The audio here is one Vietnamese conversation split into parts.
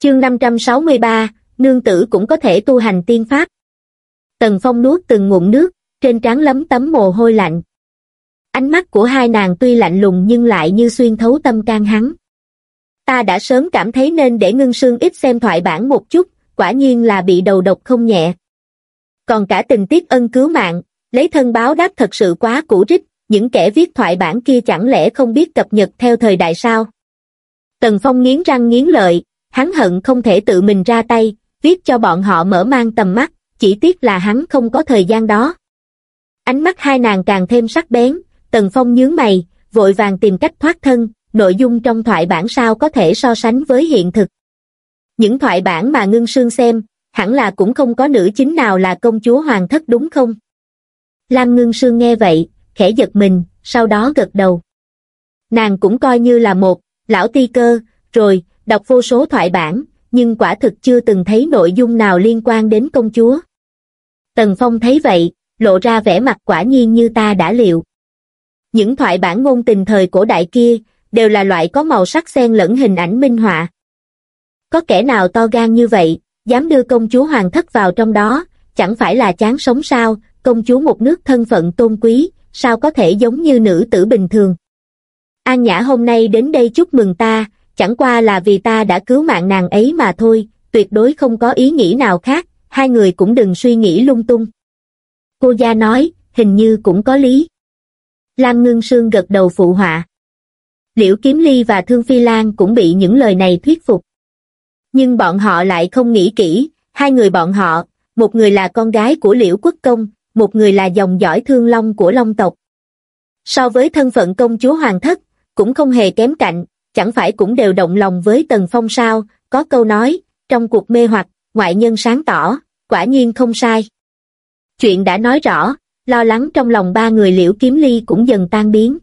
Chương 563, nương tử cũng có thể tu hành tiên pháp. Tần Phong nuốt từng ngụm nước, trên trán lấm tấm mồ hôi lạnh. Ánh mắt của hai nàng tuy lạnh lùng nhưng lại như xuyên thấu tâm can hắn. Ta đã sớm cảm thấy nên để Ngưng Sương ít xem thoại bản một chút, quả nhiên là bị đầu độc không nhẹ. Còn cả tình tiết ân cứu mạng, lấy thân báo đáp thật sự quá cũ rích, những kẻ viết thoại bản kia chẳng lẽ không biết cập nhật theo thời đại sao? Tần Phong nghiến răng nghiến lợi, hắn hận không thể tự mình ra tay, viết cho bọn họ mở mang tầm mắt, chỉ tiếc là hắn không có thời gian đó. Ánh mắt hai nàng càng thêm sắc bén, Tần Phong nhướng mày, vội vàng tìm cách thoát thân, nội dung trong thoại bản sao có thể so sánh với hiện thực. Những thoại bản mà Ngưng Sương xem, hẳn là cũng không có nữ chính nào là công chúa hoàng thất đúng không? Lam Ngưng Sương nghe vậy, khẽ giật mình, sau đó gật đầu. Nàng cũng coi như là một lão ti cơ, rồi, đọc vô số thoại bản, nhưng quả thực chưa từng thấy nội dung nào liên quan đến công chúa. Tần Phong thấy vậy, lộ ra vẻ mặt quả nhiên như ta đã liệu. Những thoại bản ngôn tình thời cổ đại kia, đều là loại có màu sắc xen lẫn hình ảnh minh họa. Có kẻ nào to gan như vậy, dám đưa công chúa hoàng thất vào trong đó, chẳng phải là chán sống sao? Công chúa một nước thân phận tôn quý, sao có thể giống như nữ tử bình thường? An Nhã hôm nay đến đây chúc mừng ta, chẳng qua là vì ta đã cứu mạng nàng ấy mà thôi, tuyệt đối không có ý nghĩ nào khác, hai người cũng đừng suy nghĩ lung tung. Cô gia nói, hình như cũng có lý. Lam Ngưng Sương gật đầu phụ họa. Liễu Kiếm Ly và Thương Phi Lan cũng bị những lời này thuyết phục. Nhưng bọn họ lại không nghĩ kỹ, hai người bọn họ, một người là con gái của Liễu Quốc Công, một người là dòng dõi Thương Long của Long tộc. So với thân phận công chúa hoàng thất, cũng không hề kém cạnh, chẳng phải cũng đều động lòng với Tần Phong sao? Có câu nói, trong cuộc mê hoặc, ngoại nhân sáng tỏ, quả nhiên không sai. Chuyện đã nói rõ, lo lắng trong lòng ba người Liễu Kiếm Ly cũng dần tan biến.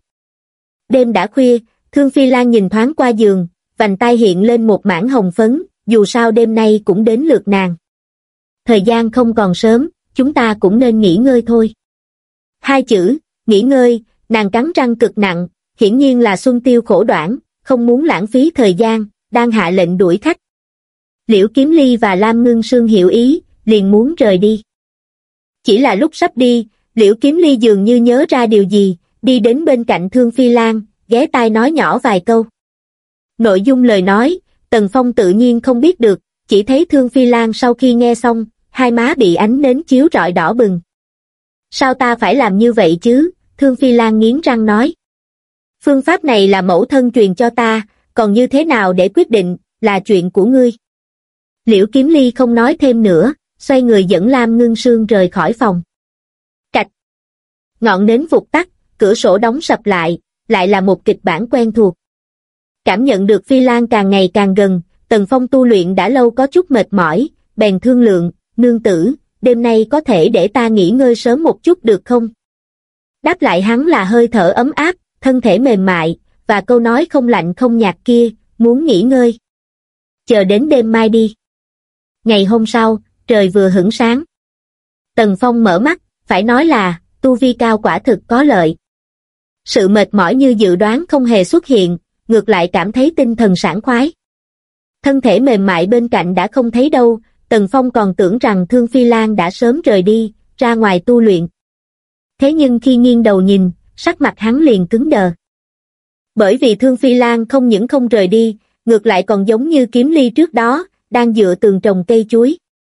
Đêm đã khuya, Thương Phi Lan nhìn thoáng qua giường, vành tai hiện lên một mảng hồng phấn, dù sao đêm nay cũng đến lượt nàng. Thời gian không còn sớm, chúng ta cũng nên nghỉ ngơi thôi. Hai chữ, nghỉ ngơi, nàng cắn răng cực nặng, hiển nhiên là Xuân Tiêu khổ đoản, không muốn lãng phí thời gian, đang hạ lệnh đuổi khách. Liễu Kiếm Ly và Lam Ngưng Sương hiểu ý, liền muốn rời đi. Chỉ là lúc sắp đi, Liễu Kiếm Ly dường như nhớ ra điều gì, đi đến bên cạnh Thương Phi Lan, ghé tai nói nhỏ vài câu. Nội dung lời nói, Tần Phong tự nhiên không biết được, chỉ thấy Thương Phi Lan sau khi nghe xong, hai má bị ánh nến chiếu rọi đỏ bừng. Sao ta phải làm như vậy chứ? Thương Phi Lan nghiến răng nói. Phương pháp này là mẫu thân truyền cho ta, còn như thế nào để quyết định, là chuyện của ngươi. Liễu Kiếm Ly không nói thêm nữa, xoay người dẫn Lam Ngưng Sương rời khỏi phòng. Cạch. Ngọn nến vụt tắt, cửa sổ đóng sập lại là một kịch bản quen thuộc. Cảm nhận được Phi Lan càng ngày càng gần, Tần Phong tu luyện đã lâu có chút mệt mỏi, bèn thương lượng, nương tử, đêm nay có thể để ta nghỉ ngơi sớm một chút được không? Đáp lại hắn là hơi thở ấm áp, thân thể mềm mại, và câu nói không lạnh không nhạt kia, muốn nghỉ ngơi. Chờ đến đêm mai đi. Ngày hôm sau, trời vừa hửng sáng. Tần Phong mở mắt, phải nói là, tu vi cao quả thực có lợi. Sự mệt mỏi như dự đoán không hề xuất hiện, ngược lại cảm thấy tinh thần sảng khoái. Thân thể mềm mại bên cạnh đã không thấy đâu, Tần Phong còn tưởng rằng Thương Phi Lan đã sớm rời đi, ra ngoài tu luyện. Thế nhưng khi nghiêng đầu nhìn, sắc mặt hắn liền cứng đờ. Bởi vì Thương Phi Lan không những không rời đi, ngược lại còn giống như Kiếm Ly trước đó, đang dựa tường trồng cây chuối.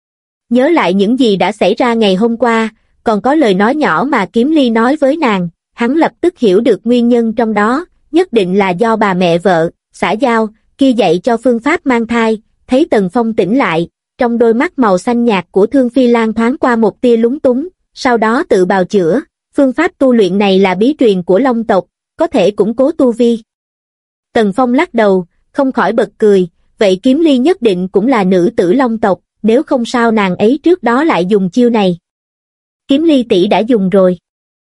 Nhớ lại những gì đã xảy ra ngày hôm qua, còn có lời nói nhỏ mà Kiếm Ly nói với nàng, hắn lập tức hiểu được nguyên nhân trong đó, nhất định là do bà mẹ vợ, xã giao, kia dạy cho phương pháp mang thai. Thấy Tần Phong tỉnh lại, trong đôi mắt màu xanh nhạt của Thương Phi Lan thoáng qua một tia lúng túng, sau đó tự bào chữa, phương pháp tu luyện này là bí truyền của Long tộc, có thể củng cố tu vi. Tần Phong lắc đầu, không khỏi bật cười, vậy Kiếm Ly nhất định cũng là nữ tử Long tộc, nếu không sao nàng ấy trước đó lại dùng chiêu này. Kiếm Ly tỷ đã dùng rồi.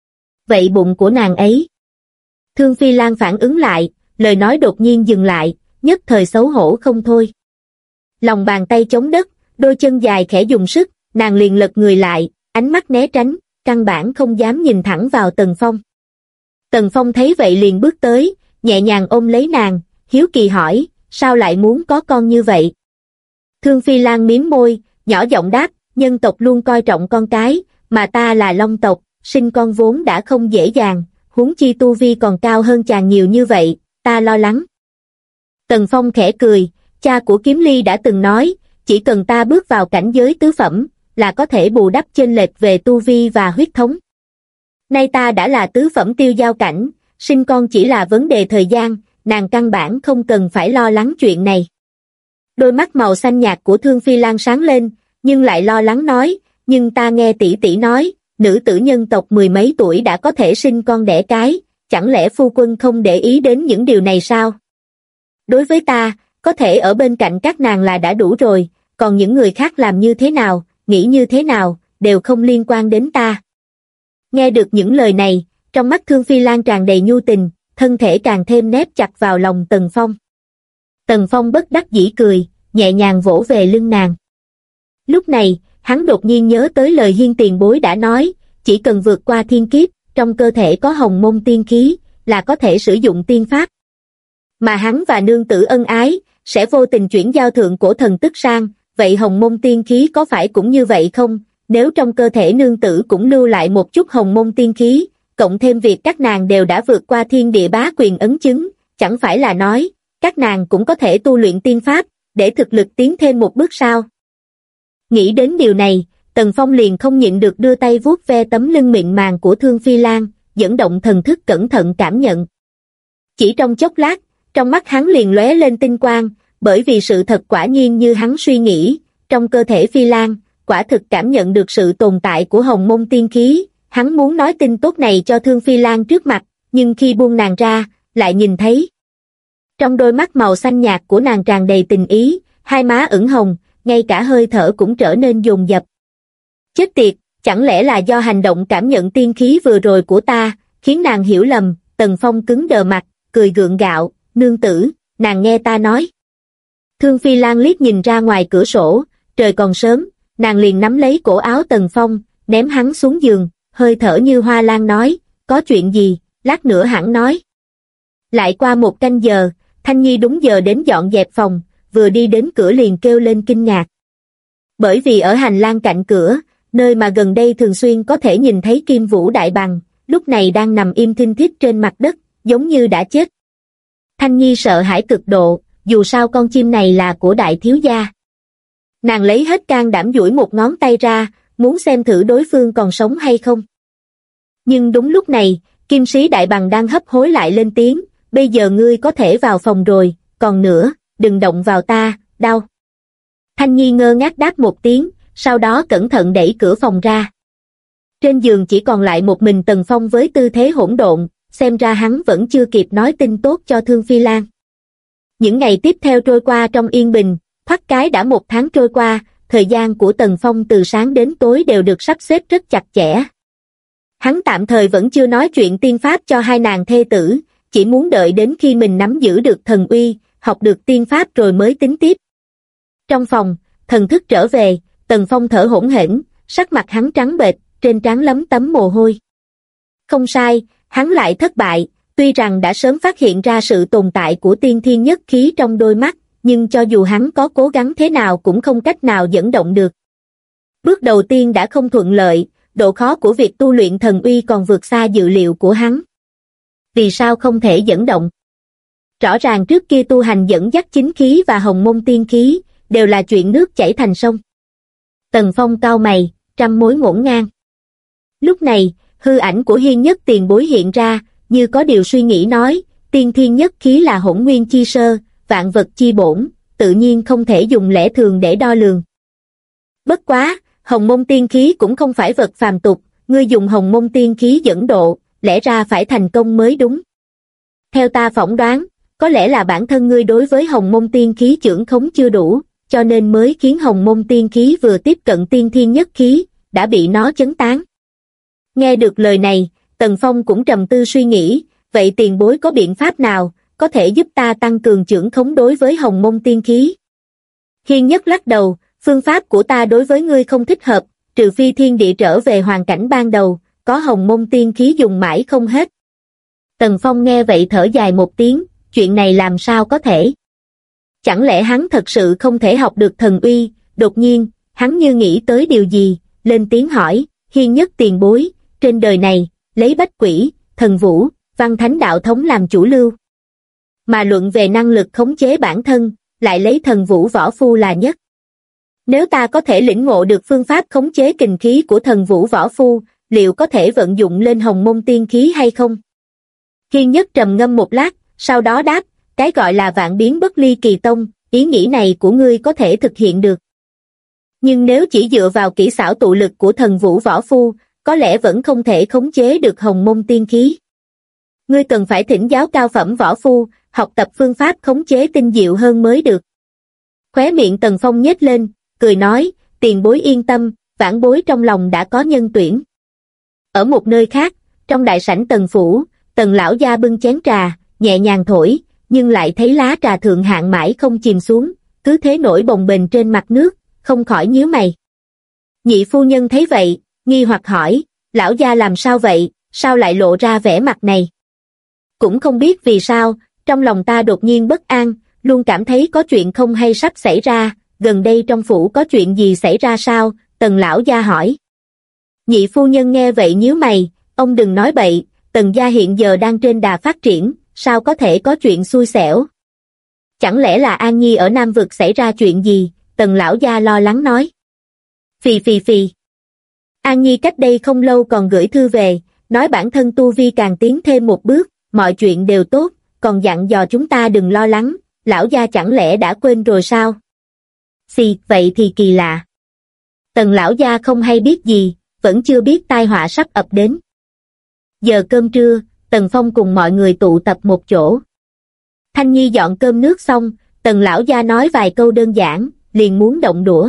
Vậy bụng của nàng ấy? Thương Phi Lan phản ứng lại, lời nói đột nhiên dừng lại, nhất thời xấu hổ không thôi. Lòng bàn tay chống đất, đôi chân dài khẽ dùng sức, nàng liền lật người lại, ánh mắt né tránh, căn bản không dám nhìn thẳng vào Tần Phong. Tần Phong thấy vậy liền bước tới, nhẹ nhàng ôm lấy nàng, hiếu kỳ hỏi, sao lại muốn có con như vậy? Thương Phi Lan mím môi, nhỏ giọng đáp, nhân tộc luôn coi trọng con cái, mà ta là Long tộc, sinh con vốn đã không dễ dàng, huống chi tu vi còn cao hơn chàng nhiều như vậy, ta lo lắng. Tần Phong khẽ cười, cha của Kiếm Ly đã từng nói, chỉ cần ta bước vào cảnh giới tứ phẩm, là có thể bù đắp chênh lệch về tu vi và huyết thống. Nay ta đã là tứ phẩm tiêu giao cảnh, sinh con chỉ là vấn đề thời gian, nàng căn bản không cần phải lo lắng chuyện này. Đôi mắt màu xanh nhạt của Thương Phi Lan sáng lên, nhưng lại lo lắng nói, nhưng ta nghe tỷ tỷ nói, nữ tử nhân tộc mười mấy tuổi đã có thể sinh con đẻ cái, chẳng lẽ phu quân không để ý đến những điều này sao? Đối với ta, có thể ở bên cạnh các nàng là đã đủ rồi, còn những người khác làm như thế nào, nghĩ như thế nào, đều không liên quan đến ta. Nghe được những lời này, trong mắt Thương Phi Lan tràn đầy nhu tình, thân thể càng thêm nép chặt vào lòng Tần Phong. Tần Phong bất đắc dĩ cười, nhẹ nhàng vỗ về lưng nàng. Lúc này, hắn đột nhiên nhớ tới lời Hiên tiền bối đã nói, chỉ cần vượt qua thiên kiếp, trong cơ thể có hồng môn tiên khí, là có thể sử dụng tiên pháp. Mà hắn và nương tử ân ái, sẽ vô tình chuyển giao thượng cổ thần tức sang, vậy hồng môn tiên khí có phải cũng như vậy không? Nếu trong cơ thể nương tử cũng lưu lại một chút hồng môn tiên khí, cộng thêm việc các nàng đều đã vượt qua thiên địa bá quyền ấn chứng, chẳng phải là nói, các nàng cũng có thể tu luyện tiên pháp, để thực lực tiến thêm một bước sao? Nghĩ đến điều này, Tần Phong liền không nhịn được đưa tay vuốt ve tấm lưng mịn màng của Thương Phi Lan, dẫn động thần thức cẩn thận cảm nhận. Chỉ trong chốc lát, trong mắt hắn liền lóe lên tinh quang, bởi vì sự thật quả nhiên như hắn suy nghĩ, trong cơ thể Phi Lan, quả thực cảm nhận được sự tồn tại của hồng môn tiên khí, hắn muốn nói tin tốt này cho Thương Phi Lan trước mặt, nhưng khi buông nàng ra, lại nhìn thấy. Trong đôi mắt màu xanh nhạt của nàng tràn đầy tình ý, hai má ửng hồng, ngay cả hơi thở cũng trở nên dồn dập. Chết tiệt, chẳng lẽ là do hành động cảm nhận tiên khí vừa rồi của ta, khiến nàng hiểu lầm? Tần Phong cứng đờ mặt, cười gượng gạo, nương tử, nàng nghe ta nói. Thương Phi Lan liếc nhìn ra ngoài cửa sổ, trời còn sớm, nàng liền nắm lấy cổ áo Tần Phong, ném hắn xuống giường, hơi thở như hoa lan nói, có chuyện gì, lát nữa hẳn nói. Lại qua một canh giờ, Thanh Nhi đúng giờ đến dọn dẹp phòng, vừa đi đến cửa liền kêu lên kinh ngạc. Bởi vì ở hành lang cạnh cửa, nơi mà gần đây thường xuyên có thể nhìn thấy Kim Vũ Đại Bằng, lúc này đang nằm im thinh thít trên mặt đất, giống như đã chết. Thanh Nhi sợ hãi cực độ, dù sao con chim này là của đại thiếu gia. Nàng lấy hết can đảm duỗi một ngón tay ra, muốn xem thử đối phương còn sống hay không. Nhưng đúng lúc này, Kim Sĩ Đại Bằng đang hấp hối lại lên tiếng, bây giờ ngươi có thể vào phòng rồi, còn nữa, đừng động vào ta, đau. Thanh Nhi ngơ ngác đáp một tiếng, sau đó cẩn thận đẩy cửa phòng ra. Trên giường chỉ còn lại một mình Tần Phong với tư thế hỗn độn, xem ra hắn vẫn chưa kịp nói tin tốt cho Thương Phi Lan. Những ngày tiếp theo trôi qua trong yên bình, thoát cái đã một tháng trôi qua, thời gian của Tần Phong từ sáng đến tối đều được sắp xếp rất chặt chẽ. Hắn tạm thời vẫn chưa nói chuyện tiên pháp cho hai nàng thê tử, chỉ muốn đợi đến khi mình nắm giữ được thần uy, học được tiên pháp rồi mới tính tiếp. Trong phòng, thần thức trở về, Tần Phong thở hổn hển, sắc mặt hắn trắng bệch, trên trán lấm tấm mồ hôi. Không sai, hắn lại thất bại, tuy rằng đã sớm phát hiện ra sự tồn tại của tiên thiên nhất khí trong đôi mắt, nhưng cho dù hắn có cố gắng thế nào cũng không cách nào dẫn động được. Bước đầu tiên đã không thuận lợi, độ khó của việc tu luyện thần uy còn vượt xa dự liệu của hắn. Vì sao không thể dẫn động? Rõ ràng trước kia tu hành dẫn dắt chính khí và hồng môn tiên khí, đều là chuyện nước chảy thành sông. Tần Phong cau mày, trăm mối ngổn ngang. Lúc này, hư ảnh của Hiên Nhất tiền bối hiện ra, như có điều suy nghĩ nói, tiên thiên nhất khí là hỗn nguyên chi sơ, vạn vật chi bổn, tự nhiên không thể dùng lẽ thường để đo lường. Bất quá, hồng môn tiên khí cũng không phải vật phàm tục, ngươi dùng hồng môn tiên khí dẫn độ, lẽ ra phải thành công mới đúng. Theo ta phỏng đoán, có lẽ là bản thân ngươi đối với hồng môn tiên khí chưởng khống chưa đủ, cho nên mới khiến hồng môn tiên khí vừa tiếp cận tiên thiên nhất khí, đã bị nó chấn tán. Nghe được lời này, Tần Phong cũng trầm tư suy nghĩ, vậy tiền bối có biện pháp nào, có thể giúp ta tăng cường chưởng khống đối với hồng môn tiên khí? Hiên Nhất lắc đầu, phương pháp của ta đối với ngươi không thích hợp, trừ phi thiên địa trở về hoàn cảnh ban đầu, có hồng môn tiên khí dùng mãi không hết. Tần Phong nghe vậy thở dài một tiếng, chuyện này làm sao có thể? Chẳng lẽ hắn thật sự không thể học được thần uy? Đột nhiên, hắn như nghĩ tới điều gì, lên tiếng hỏi, Hiên Nhất tiền bối, trên đời này, lấy bách quỷ, thần vũ, văn thánh đạo thống làm chủ lưu. Mà luận về năng lực khống chế bản thân, lại lấy thần vũ võ phu là nhất. Nếu ta có thể lĩnh ngộ được phương pháp khống chế kình khí của thần vũ võ phu, liệu có thể vận dụng lên hồng môn tiên khí hay không? Hiên Nhất trầm ngâm một lát, sau đó đáp, cái gọi là vạn biến bất ly kỳ tông, ý nghĩ này của ngươi có thể thực hiện được. Nhưng nếu chỉ dựa vào kỹ xảo tụ lực của thần vũ võ phu, có lẽ vẫn không thể khống chế được hồng môn tiên khí. Ngươi cần phải thỉnh giáo cao phẩm võ phu, học tập phương pháp khống chế tinh diệu hơn mới được. Khóe miệng Tần Phong nhếch lên, cười nói, tiền bối yên tâm, vãn bối trong lòng đã có nhân tuyển. Ở một nơi khác, trong đại sảnh Tần phủ, Tần lão gia bưng chén trà, nhẹ nhàng thổi, nhưng lại thấy lá trà thượng hạng mãi không chìm xuống, cứ thế nổi bồng bềnh trên mặt nước, không khỏi nhíu mày. Nhị phu nhân thấy vậy, nghi hoặc hỏi, lão gia làm sao vậy, sao lại lộ ra vẻ mặt này? Cũng không biết vì sao, trong lòng ta đột nhiên bất an, luôn cảm thấy có chuyện không hay sắp xảy ra, gần đây trong phủ có chuyện gì xảy ra sao? Tần lão gia hỏi. Nhị phu nhân nghe vậy nhíu mày, ông đừng nói bậy, Tần gia hiện giờ đang trên đà phát triển, sao có thể có chuyện xui xẻo? Chẳng lẽ là An Nhi ở Nam Vực xảy ra chuyện gì? Tần lão gia lo lắng nói. Phì phì phì. An Nhi cách đây không lâu còn gửi thư về, nói bản thân tu vi càng tiến thêm một bước, mọi chuyện đều tốt, còn dặn dò chúng ta đừng lo lắng, lão gia chẳng lẽ đã quên rồi sao? Xì, vậy thì kỳ lạ. Tần lão gia không hay biết gì, vẫn chưa biết tai họa sắp ập đến. Giờ cơm trưa, Tần Phong cùng mọi người tụ tập một chỗ. Thanh Nhi dọn cơm nước xong, Tần lão gia nói vài câu đơn giản, liền muốn động đũa.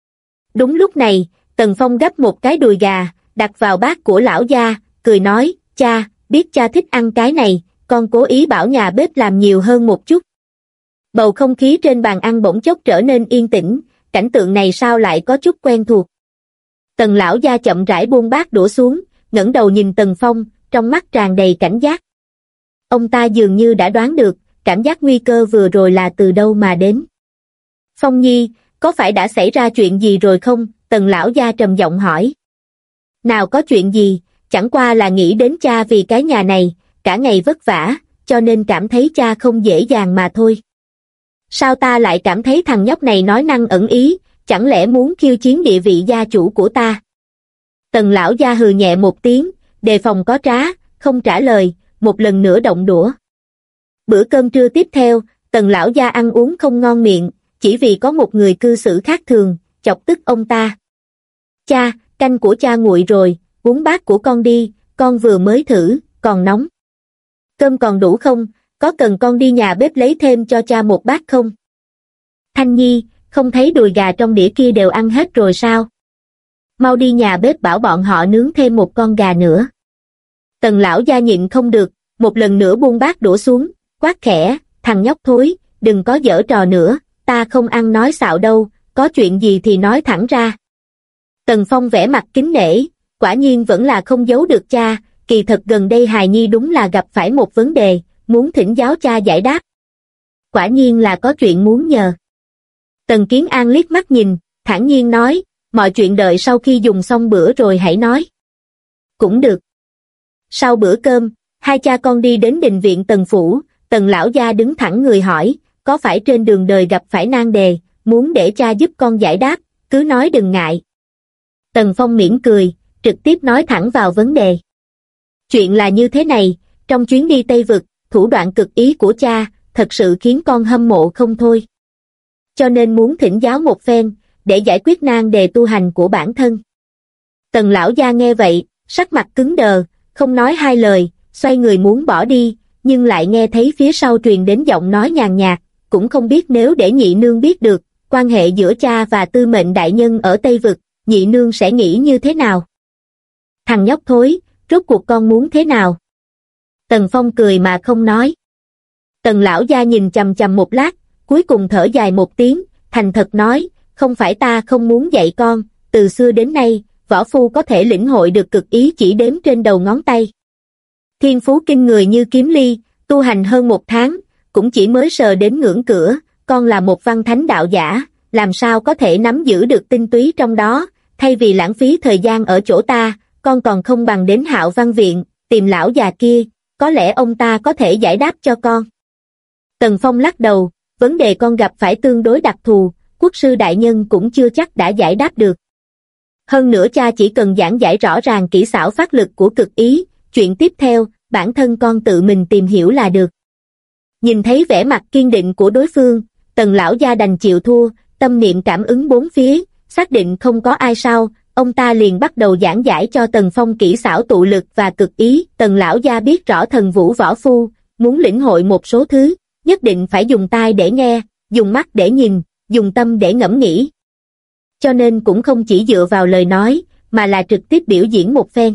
Đúng lúc này, Tần Phong gắp một cái đùi gà, đặt vào bát của lão gia, cười nói, cha, biết cha thích ăn cái này, con cố ý bảo nhà bếp làm nhiều hơn một chút. Bầu không khí trên bàn ăn bỗng chốc trở nên yên tĩnh, cảnh tượng này sao lại có chút quen thuộc. Tần lão gia chậm rãi buông bát đũa xuống, ngẩng đầu nhìn Tần Phong, trong mắt tràn đầy cảnh giác. Ông ta dường như đã đoán được, cảm giác nguy cơ vừa rồi là từ đâu mà đến. Phong Nhi, có phải đã xảy ra chuyện gì rồi không? Tần lão gia trầm giọng hỏi. Nào có chuyện gì, chẳng qua là nghĩ đến cha vì cái nhà này, cả ngày vất vả, cho nên cảm thấy cha không dễ dàng mà thôi. Sao ta lại cảm thấy thằng nhóc này nói năng ẩn ý, chẳng lẽ muốn khiêu chiến địa vị gia chủ của ta? Tần lão gia hừ nhẹ một tiếng, đề phòng có trá, không trả lời, một lần nữa động đũa. Bữa cơm trưa tiếp theo, Tần lão gia ăn uống không ngon miệng, chỉ vì có một người cư xử khác thường, chọc tức ông ta. Cha, canh của cha nguội rồi, uống bát của con đi, con vừa mới thử, còn nóng. Cơm còn đủ không, có cần con đi nhà bếp lấy thêm cho cha một bát không? Thanh Nhi, không thấy đùi gà trong đĩa kia đều ăn hết rồi sao? Mau đi nhà bếp bảo bọn họ nướng thêm một con gà nữa. Tần lão gia nhịn không được, một lần nữa buông bát đổ xuống, quát khẽ, thằng nhóc thối, đừng có giở trò nữa, ta không ăn nói xạo đâu, có chuyện gì thì nói thẳng ra. Tần Phong vẻ mặt kính nể, quả nhiên vẫn là không giấu được cha, kỳ thật gần đây hài nhi đúng là gặp phải một vấn đề, muốn thỉnh giáo cha giải đáp. Quả nhiên là có chuyện muốn nhờ. Tần Kiến An liếc mắt nhìn, thản nhiên nói, mọi chuyện đợi sau khi dùng xong bữa rồi hãy nói. Cũng được. Sau bữa cơm, hai cha con đi đến đình viện Tần phủ, Tần lão gia đứng thẳng người hỏi, có phải trên đường đời gặp phải nan đề, muốn để cha giúp con giải đáp, cứ nói đừng ngại. Tần Phong mỉm cười, trực tiếp nói thẳng vào vấn đề. Chuyện là như thế này, trong chuyến đi Tây Vực, thủ đoạn cực ý của cha, thật sự khiến con hâm mộ không thôi. Cho nên muốn thỉnh giáo một phen, để giải quyết nan đề tu hành của bản thân. Tần lão gia nghe vậy, sắc mặt cứng đờ, không nói hai lời, xoay người muốn bỏ đi, nhưng lại nghe thấy phía sau truyền đến giọng nói nhàn nhạt, cũng không biết nếu để nhị nương biết được, quan hệ giữa cha và tư mệnh đại nhân ở Tây Vực, nhị nương sẽ nghĩ như thế nào? Thằng nhóc thối, rốt cuộc con muốn thế nào? Tần Phong cười mà không nói. Tần lão gia nhìn chằm chằm một lát, cuối cùng thở dài một tiếng, thành thật nói, không phải ta không muốn dạy con, từ xưa đến nay, võ phu có thể lĩnh hội được cực ý chỉ đếm trên đầu ngón tay. Thiên phú kinh người như Kiếm Ly, tu hành hơn 1 tháng, cũng chỉ mới sờ đến ngưỡng cửa, con là một văn thánh đạo giả, làm sao có thể nắm giữ được tinh túy trong đó, thay vì lãng phí thời gian ở chỗ ta, con còn không bằng đến Hạo Văn Viện, tìm lão già kia, có lẽ ông ta có thể giải đáp cho con. Tần Phong lắc đầu, vấn đề con gặp phải tương đối đặc thù, quốc sư đại nhân cũng chưa chắc đã giải đáp được. Hơn nữa cha chỉ cần giảng giải rõ ràng kỹ xảo phát lực của cực ý, chuyện tiếp theo, bản thân con tự mình tìm hiểu là được. Nhìn thấy vẻ mặt kiên định của đối phương, Tần lão gia đành chịu thua, tâm niệm cảm ứng bốn phía, xác định không có ai sau, ông ta liền bắt đầu giảng giải cho Tần Phong kỹ xảo tụ lực và cực ý. Tần lão gia biết rõ thần vũ võ phu, muốn lĩnh hội một số thứ, nhất định phải dùng tai để nghe, dùng mắt để nhìn, dùng tâm để ngẫm nghĩ. Cho nên cũng không chỉ dựa vào lời nói, mà là trực tiếp biểu diễn một phen.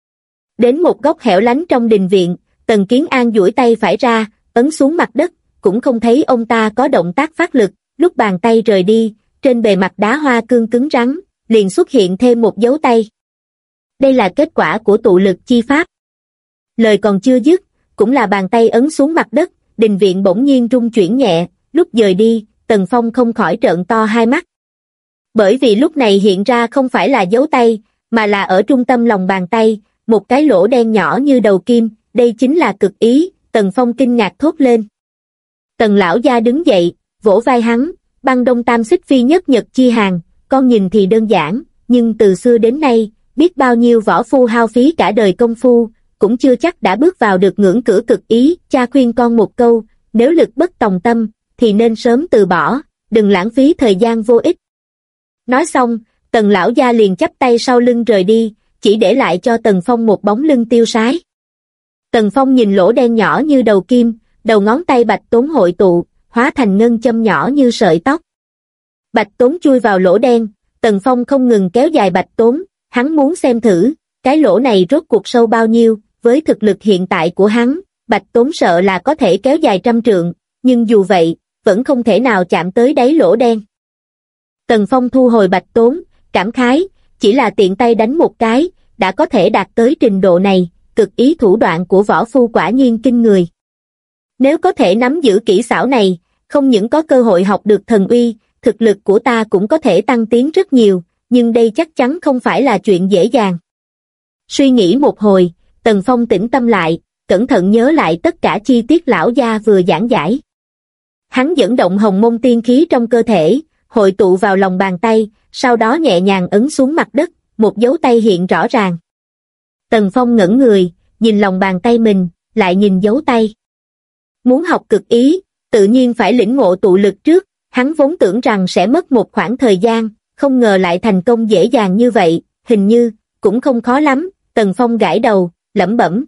Đến một góc hẻo lánh trong đình viện, Tần Kiến An duỗi tay phải ra, ấn xuống mặt đất, cũng không thấy ông ta có động tác phát lực, lúc bàn tay rời đi, trên bề mặt đá hoa cương cứng rắn, liền xuất hiện thêm một dấu tay. Đây là kết quả của tụ lực chi pháp. Lời còn chưa dứt, cũng là bàn tay ấn xuống mặt đất, đình viện bỗng nhiên rung chuyển nhẹ, lúc dời đi, Tần Phong không khỏi trợn to hai mắt. Bởi vì lúc này hiện ra không phải là dấu tay, mà là ở trung tâm lòng bàn tay, một cái lỗ đen nhỏ như đầu kim, đây chính là cực ý. Tần Phong kinh ngạc thốt lên. Tần lão gia đứng dậy, vỗ vai hắn, băng đông tam xích phi nhất nhật chi hàng, con nhìn thì đơn giản, nhưng từ xưa đến nay, biết bao nhiêu võ phu hao phí cả đời công phu, cũng chưa chắc đã bước vào được ngưỡng cửa cực ý. Cha khuyên con một câu, nếu lực bất tòng tâm, thì nên sớm từ bỏ, đừng lãng phí thời gian vô ích. Nói xong, Tần lão gia liền chắp tay sau lưng rời đi, chỉ để lại cho Tần Phong một bóng lưng tiêu sái. Tần Phong nhìn lỗ đen nhỏ như đầu kim, đầu ngón tay bạch tốn hội tụ, hóa thành ngân châm nhỏ như sợi tóc. Bạch tốn chui vào lỗ đen, Tần Phong không ngừng kéo dài bạch tốn, hắn muốn xem thử, cái lỗ này rốt cuộc sâu bao nhiêu, với thực lực hiện tại của hắn, bạch tốn sợ là có thể kéo dài 100 trượng, nhưng dù vậy, vẫn không thể nào chạm tới đáy lỗ đen. Tần Phong thu hồi bạch tốn, cảm khái, chỉ là tiện tay đánh một cái, đã có thể đạt tới trình độ này, cực ý thủ đoạn của võ phu quả nhiên kinh người. Nếu có thể nắm giữ kỹ xảo này, không những có cơ hội học được thần uy, thực lực của ta cũng có thể tăng tiến rất nhiều, nhưng đây chắc chắn không phải là chuyện dễ dàng. Suy nghĩ một hồi, Tần Phong tĩnh tâm lại, cẩn thận nhớ lại tất cả chi tiết lão gia vừa giảng giải. Hắn dẫn động hồng môn tiên khí trong cơ thể, hội tụ vào lòng bàn tay, sau đó nhẹ nhàng ấn xuống mặt đất, một dấu tay hiện rõ ràng. Tần Phong ngẩn người, nhìn lòng bàn tay mình, lại nhìn dấu tay. Muốn học cực ý, tự nhiên phải lĩnh ngộ tụ lực trước, hắn vốn tưởng rằng sẽ mất một khoảng thời gian, không ngờ lại thành công dễ dàng như vậy, hình như, cũng không khó lắm. Tần Phong gãi đầu, lẩm bẩm.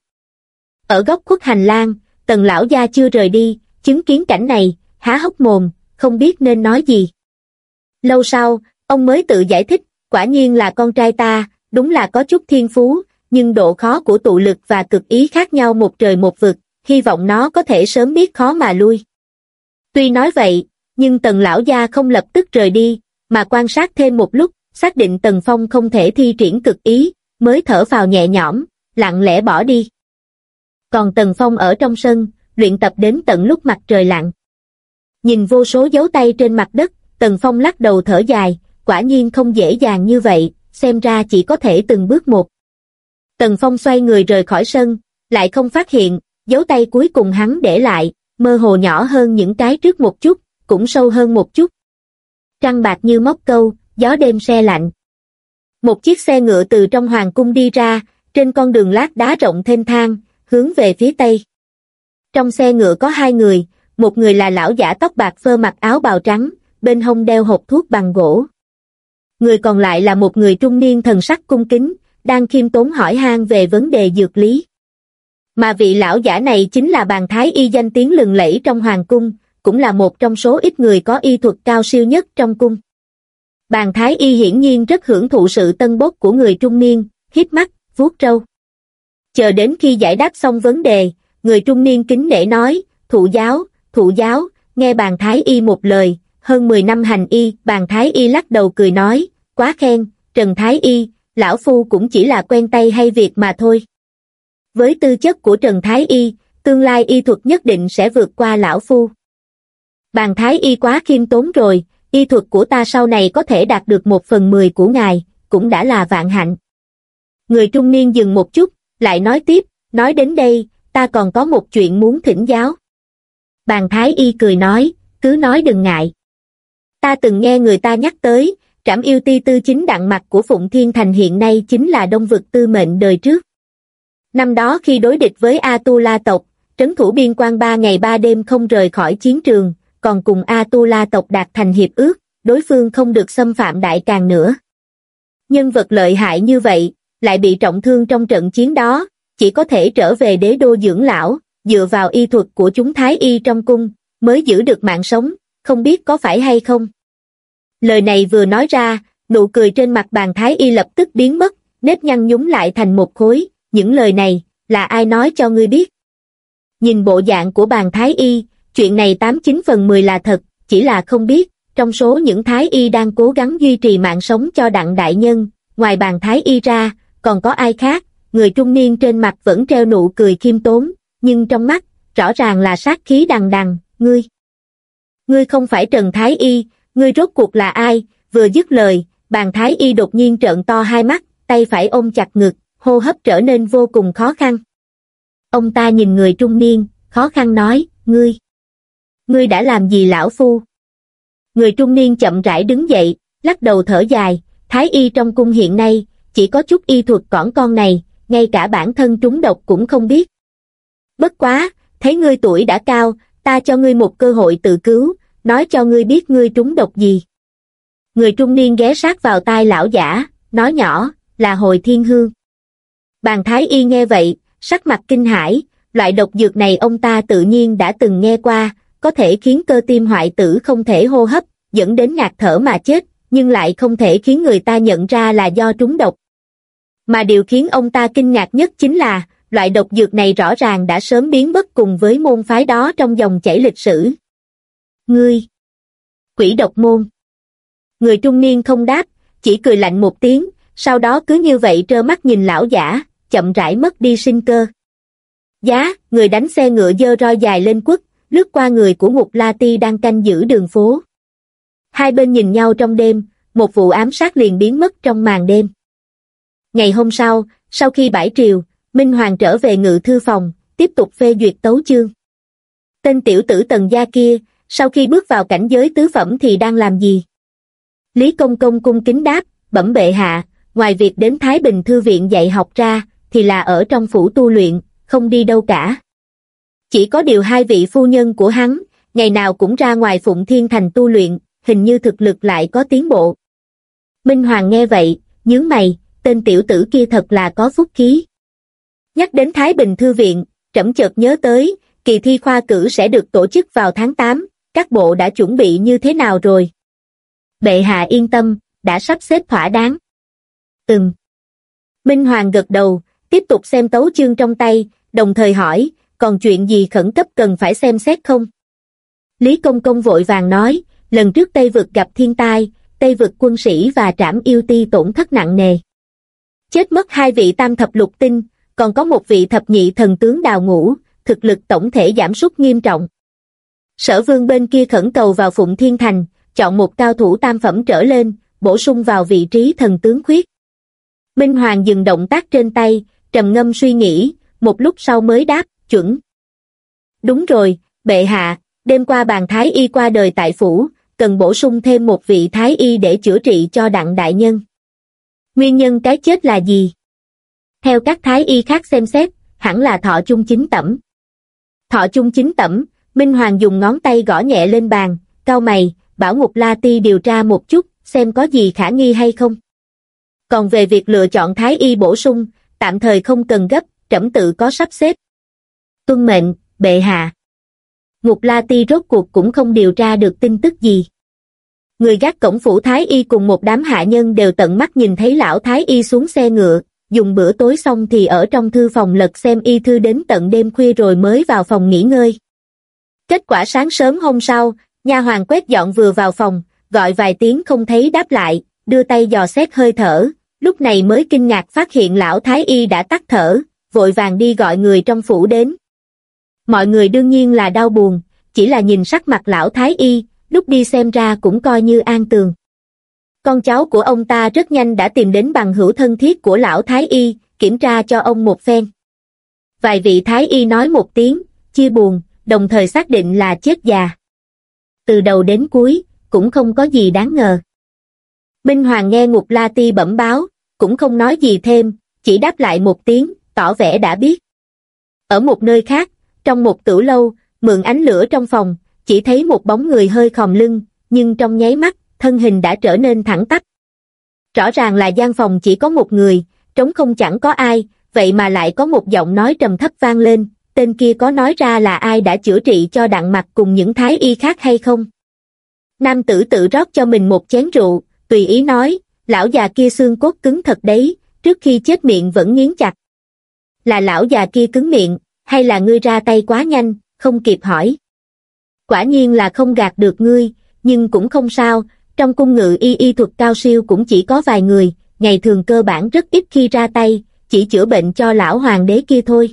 Ở góc khuất hành lang, Tần lão gia chưa rời đi, chứng kiến cảnh này, há hốc mồm, không biết nên nói gì. Lâu sau, ông mới tự giải thích, quả nhiên là con trai ta, đúng là có chút thiên phú, nhưng độ khó của tụ lực và cực ý khác nhau một trời một vực, hy vọng nó có thể sớm biết khó mà lui. Tuy nói vậy, nhưng Tần lão gia không lập tức rời đi, mà quan sát thêm một lúc, xác định Tần Phong không thể thi triển cực ý, mới thở phào nhẹ nhõm, lặng lẽ bỏ đi. Còn Tần Phong ở trong sân, luyện tập đến tận lúc mặt trời lặn. Nhìn vô số dấu tay trên mặt đất, Tần Phong lắc đầu thở dài, quả nhiên không dễ dàng như vậy, xem ra chỉ có thể từng bước một. Tần Phong xoay người rời khỏi sân, lại không phát hiện, dấu tay cuối cùng hắn để lại, mơ hồ nhỏ hơn những cái trước một chút, cũng sâu hơn một chút. Trăng bạc như móc câu, gió đêm se lạnh. Một chiếc xe ngựa từ trong hoàng cung đi ra, trên con đường lát đá rộng thênh thang, hướng về phía tây. Trong xe ngựa có hai người, một người là lão giả tóc bạc phơ mặc áo bào trắng, bên hông đeo hộp thuốc bằng gỗ. Người còn lại là một người trung niên thần sắc cung kính, đang khiêm tốn hỏi han về vấn đề dược lý. Mà vị lão giả này chính là Bàn Thái Y danh tiếng lừng lẫy trong hoàng cung, cũng là một trong số ít người có y thuật cao siêu nhất trong cung. Bàn Thái Y hiển nhiên rất hưởng thụ sự tân bốc của người trung niên, híp mắt, vuốt râu. Chờ đến khi giải đáp xong vấn đề, người trung niên kính nể nói, thụ giáo, nghe Bàn Thái Y một lời, hơn 10 năm hành y. Bàn Thái Y lắc đầu cười nói, quá khen, Trần Thái Y, lão phu cũng chỉ là quen tay hay việc mà thôi. Với tư chất của Trần Thái Y, tương lai y thuật nhất định sẽ vượt qua lão phu. Bàn thái y quá khiêm tốn rồi, y thuật của ta sau này có thể đạt được 1/10 của ngài, cũng đã là vạn hạnh. Người trung niên dừng một chút, lại nói tiếp, nói đến đây, ta còn có một chuyện muốn thỉnh giáo. Bàn thái y cười nói, cứ nói đừng ngại. Ta từng nghe người ta nhắc tới, trảm yêu ti tư chính đặng mặt của Phụng Thiên Thành hiện nay chính là Đông Vực Tư Mệnh đời trước. Năm đó khi đối địch với A-tu-la tộc, trấn thủ biên quan 3 ngày 3 đêm không rời khỏi chiến trường, còn cùng A-tu-la tộc đạt thành hiệp ước, đối phương không được xâm phạm Đại Càn nữa. Nhân vật lợi hại như vậy, lại bị trọng thương trong trận chiến đó, chỉ có thể trở về đế đô dưỡng lão, dựa vào y thuật của chúng thái y trong cung, mới giữ được mạng sống, không biết có phải hay không. Lời này vừa nói ra, nụ cười trên mặt bàn thái y lập tức biến mất, nếp nhăn nhúng lại thành một khối, những lời này, là ai nói cho ngươi biết? Nhìn bộ dạng của bàn thái y, chuyện này 89/10 là thật, chỉ là không biết, trong số những thái y đang cố gắng duy trì mạng sống cho đặng đại nhân, ngoài bàn thái y ra, còn có ai khác? Người trung niên trên mặt vẫn treo nụ cười khiêm tốn, nhưng trong mắt, rõ ràng là sát khí đằng đằng, ngươi không phải Trần Thái Y, ngươi rốt cuộc là ai? Vừa dứt lời, bàn Thái Y đột nhiên trợn to hai mắt, tay phải ôm chặt ngực, hô hấp trở nên vô cùng khó khăn. Ông ta nhìn người trung niên, khó khăn nói, ngươi đã làm gì lão phu? Người trung niên chậm rãi đứng dậy, lắc đầu thở dài, Thái Y trong cung hiện nay, chỉ có chút y thuật cỏn con này, ngay cả bản thân trúng độc cũng không biết. Bất quá, thấy ngươi tuổi đã cao, ta cho ngươi một cơ hội tự cứu, nói cho ngươi biết ngươi trúng độc gì. Người trung niên ghé sát vào tai lão giả, nói nhỏ, là hồi thiên hương. Bàn Thái Y nghe vậy, sắc mặt kinh hãi, loại độc dược này ông ta tự nhiên đã từng nghe qua, có thể khiến cơ tim hoại tử không thể hô hấp, dẫn đến ngạt thở mà chết, nhưng lại không thể khiến người ta nhận ra là do trúng độc. Mà điều khiến ông ta kinh ngạc nhất chính là, loại độc dược này rõ ràng đã sớm biến mất cùng với môn phái đó trong dòng chảy lịch sử. Ngươi! Quỷ độc môn! Người trung niên không đáp, chỉ cười lạnh một tiếng, sau đó cứ như vậy trơ mắt nhìn lão giả, chậm rãi mất đi sinh cơ. Giá, người đánh xe ngựa giơ roi dài lên quất, lướt qua người của Ngục La Ti đang canh giữ đường phố. Hai bên nhìn nhau trong đêm, một vụ ám sát liền biến mất trong màn đêm. Ngày hôm sau, sau khi bãi triều, Minh Hoàng trở về ngự thư phòng, tiếp tục phê duyệt tấu chương. Tên tiểu tử Tần gia kia, sau khi bước vào cảnh giới tứ phẩm thì đang làm gì? Lý Công Công cung kính đáp, bẩm bệ hạ, ngoài việc đến Thái Bình Thư viện dạy học ra, thì là ở trong phủ tu luyện, không đi đâu cả. Chỉ có điều hai vị phu nhân của hắn, ngày nào cũng ra ngoài Phụng Thiên Thành tu luyện, hình như thực lực lại có tiến bộ. Minh Hoàng nghe vậy, nhướng mày, tên tiểu tử kia thật là có phúc khí. Nhắc đến Thái Bình Thư viện, trẫm chợt nhớ tới, kỳ thi khoa cử sẽ được tổ chức vào tháng 8, các bộ đã chuẩn bị như thế nào rồi? Bệ hạ yên tâm, đã sắp xếp thỏa đáng. Minh Hoàng gật đầu, tiếp tục xem tấu chương trong tay, đồng thời hỏi, còn chuyện gì khẩn cấp cần phải xem xét không? Lý Công Công vội vàng nói, lần trước Tây Vực gặp thiên tai, Tây Vực quân sĩ và Trảm Yêu Ti tổn thất nặng nề. Chết mất 2 vị tam thập lục tinh, còn có 1 vị thập nhị thần tướng đào ngũ, thực lực tổng thể giảm sút nghiêm trọng. Sở Vương bên kia khẩn cầu vào Phụng Thiên Thành, chọn một cao thủ tam phẩm trở lên, bổ sung vào vị trí thần tướng khuyết. Minh Hoàng dừng động tác trên tay, trầm ngâm suy nghĩ, một lúc sau mới đáp, chuẩn. Đúng rồi, bệ hạ, đêm qua bàn Thái Y qua đời tại phủ, cần bổ sung thêm 1 vị Thái Y để chữa trị cho đặng đại nhân. Nguyên nhân cái chết là gì? Theo các Thái Y khác xem xét, hẳn là thọ chung 9 tẩm. Thọ chung 9 tẩm, Minh Hoàng dùng ngón tay gõ nhẹ lên bàn, cau mày, bảo Ngục La Ti điều tra một chút, xem có gì khả nghi hay không. Còn về việc lựa chọn Thái Y bổ sung, tạm thời không cần gấp, trẫm tự có sắp xếp. Tuân mệnh, bệ hạ. Ngục La Ti rốt cuộc cũng không điều tra được tin tức gì. Người gác cổng phủ Thái Y cùng một đám hạ nhân đều tận mắt nhìn thấy lão Thái Y xuống xe ngựa, dùng bữa tối xong thì ở trong thư phòng lật xem y thư đến tận đêm khuya rồi mới vào phòng nghỉ ngơi. Kết quả sáng sớm hôm sau, nha hoàn quét dọn vừa vào phòng, gọi vài tiếng không thấy đáp lại, đưa tay dò xét hơi thở, lúc này mới kinh ngạc phát hiện lão Thái Y đã tắt thở, vội vàng đi gọi người trong phủ đến. Mọi người đương nhiên là đau buồn, chỉ là nhìn sắc mặt lão thái y, lúc đi xem ra cũng coi như an tường. Con cháu của ông ta rất nhanh đã tìm đến bằng hữu thân thiết của lão thái y, kiểm tra cho ông một phen. Vài vị thái y nói một tiếng, chia buồn, đồng thời xác định là chết già. Từ đầu đến cuối, cũng không có gì đáng ngờ. Minh Hoàng nghe Ngục La Ti bẩm báo, cũng không nói gì thêm, chỉ đáp lại một tiếng, tỏ vẻ đã biết. Ở một nơi khác, trong một tửu lâu, mượn ánh lửa trong phòng, chỉ thấy một bóng người hơi khom lưng, nhưng trong nháy mắt, thân hình đã trở nên thẳng tắp. Rõ ràng là gian phòng chỉ có một người, trống không chẳng có ai, vậy mà lại có một giọng nói trầm thấp vang lên, tên kia có nói ra là ai đã chữa trị cho Đặng Mặc cùng những thái y khác hay không? Nam tử tự rót cho mình một chén rượu, tùy ý nói, lão già kia xương cốt cứng thật đấy, trước khi chết miệng vẫn nghiến chặt. Là lão già kia cứng miệng, hay là ngươi ra tay quá nhanh, không kịp hỏi? Quả nhiên là không gạt được ngươi, nhưng cũng không sao, trong cung ngự y thuật cao siêu cũng chỉ có vài người, ngày thường cơ bản rất ít khi ra tay, chỉ chữa bệnh cho lão hoàng đế kia thôi.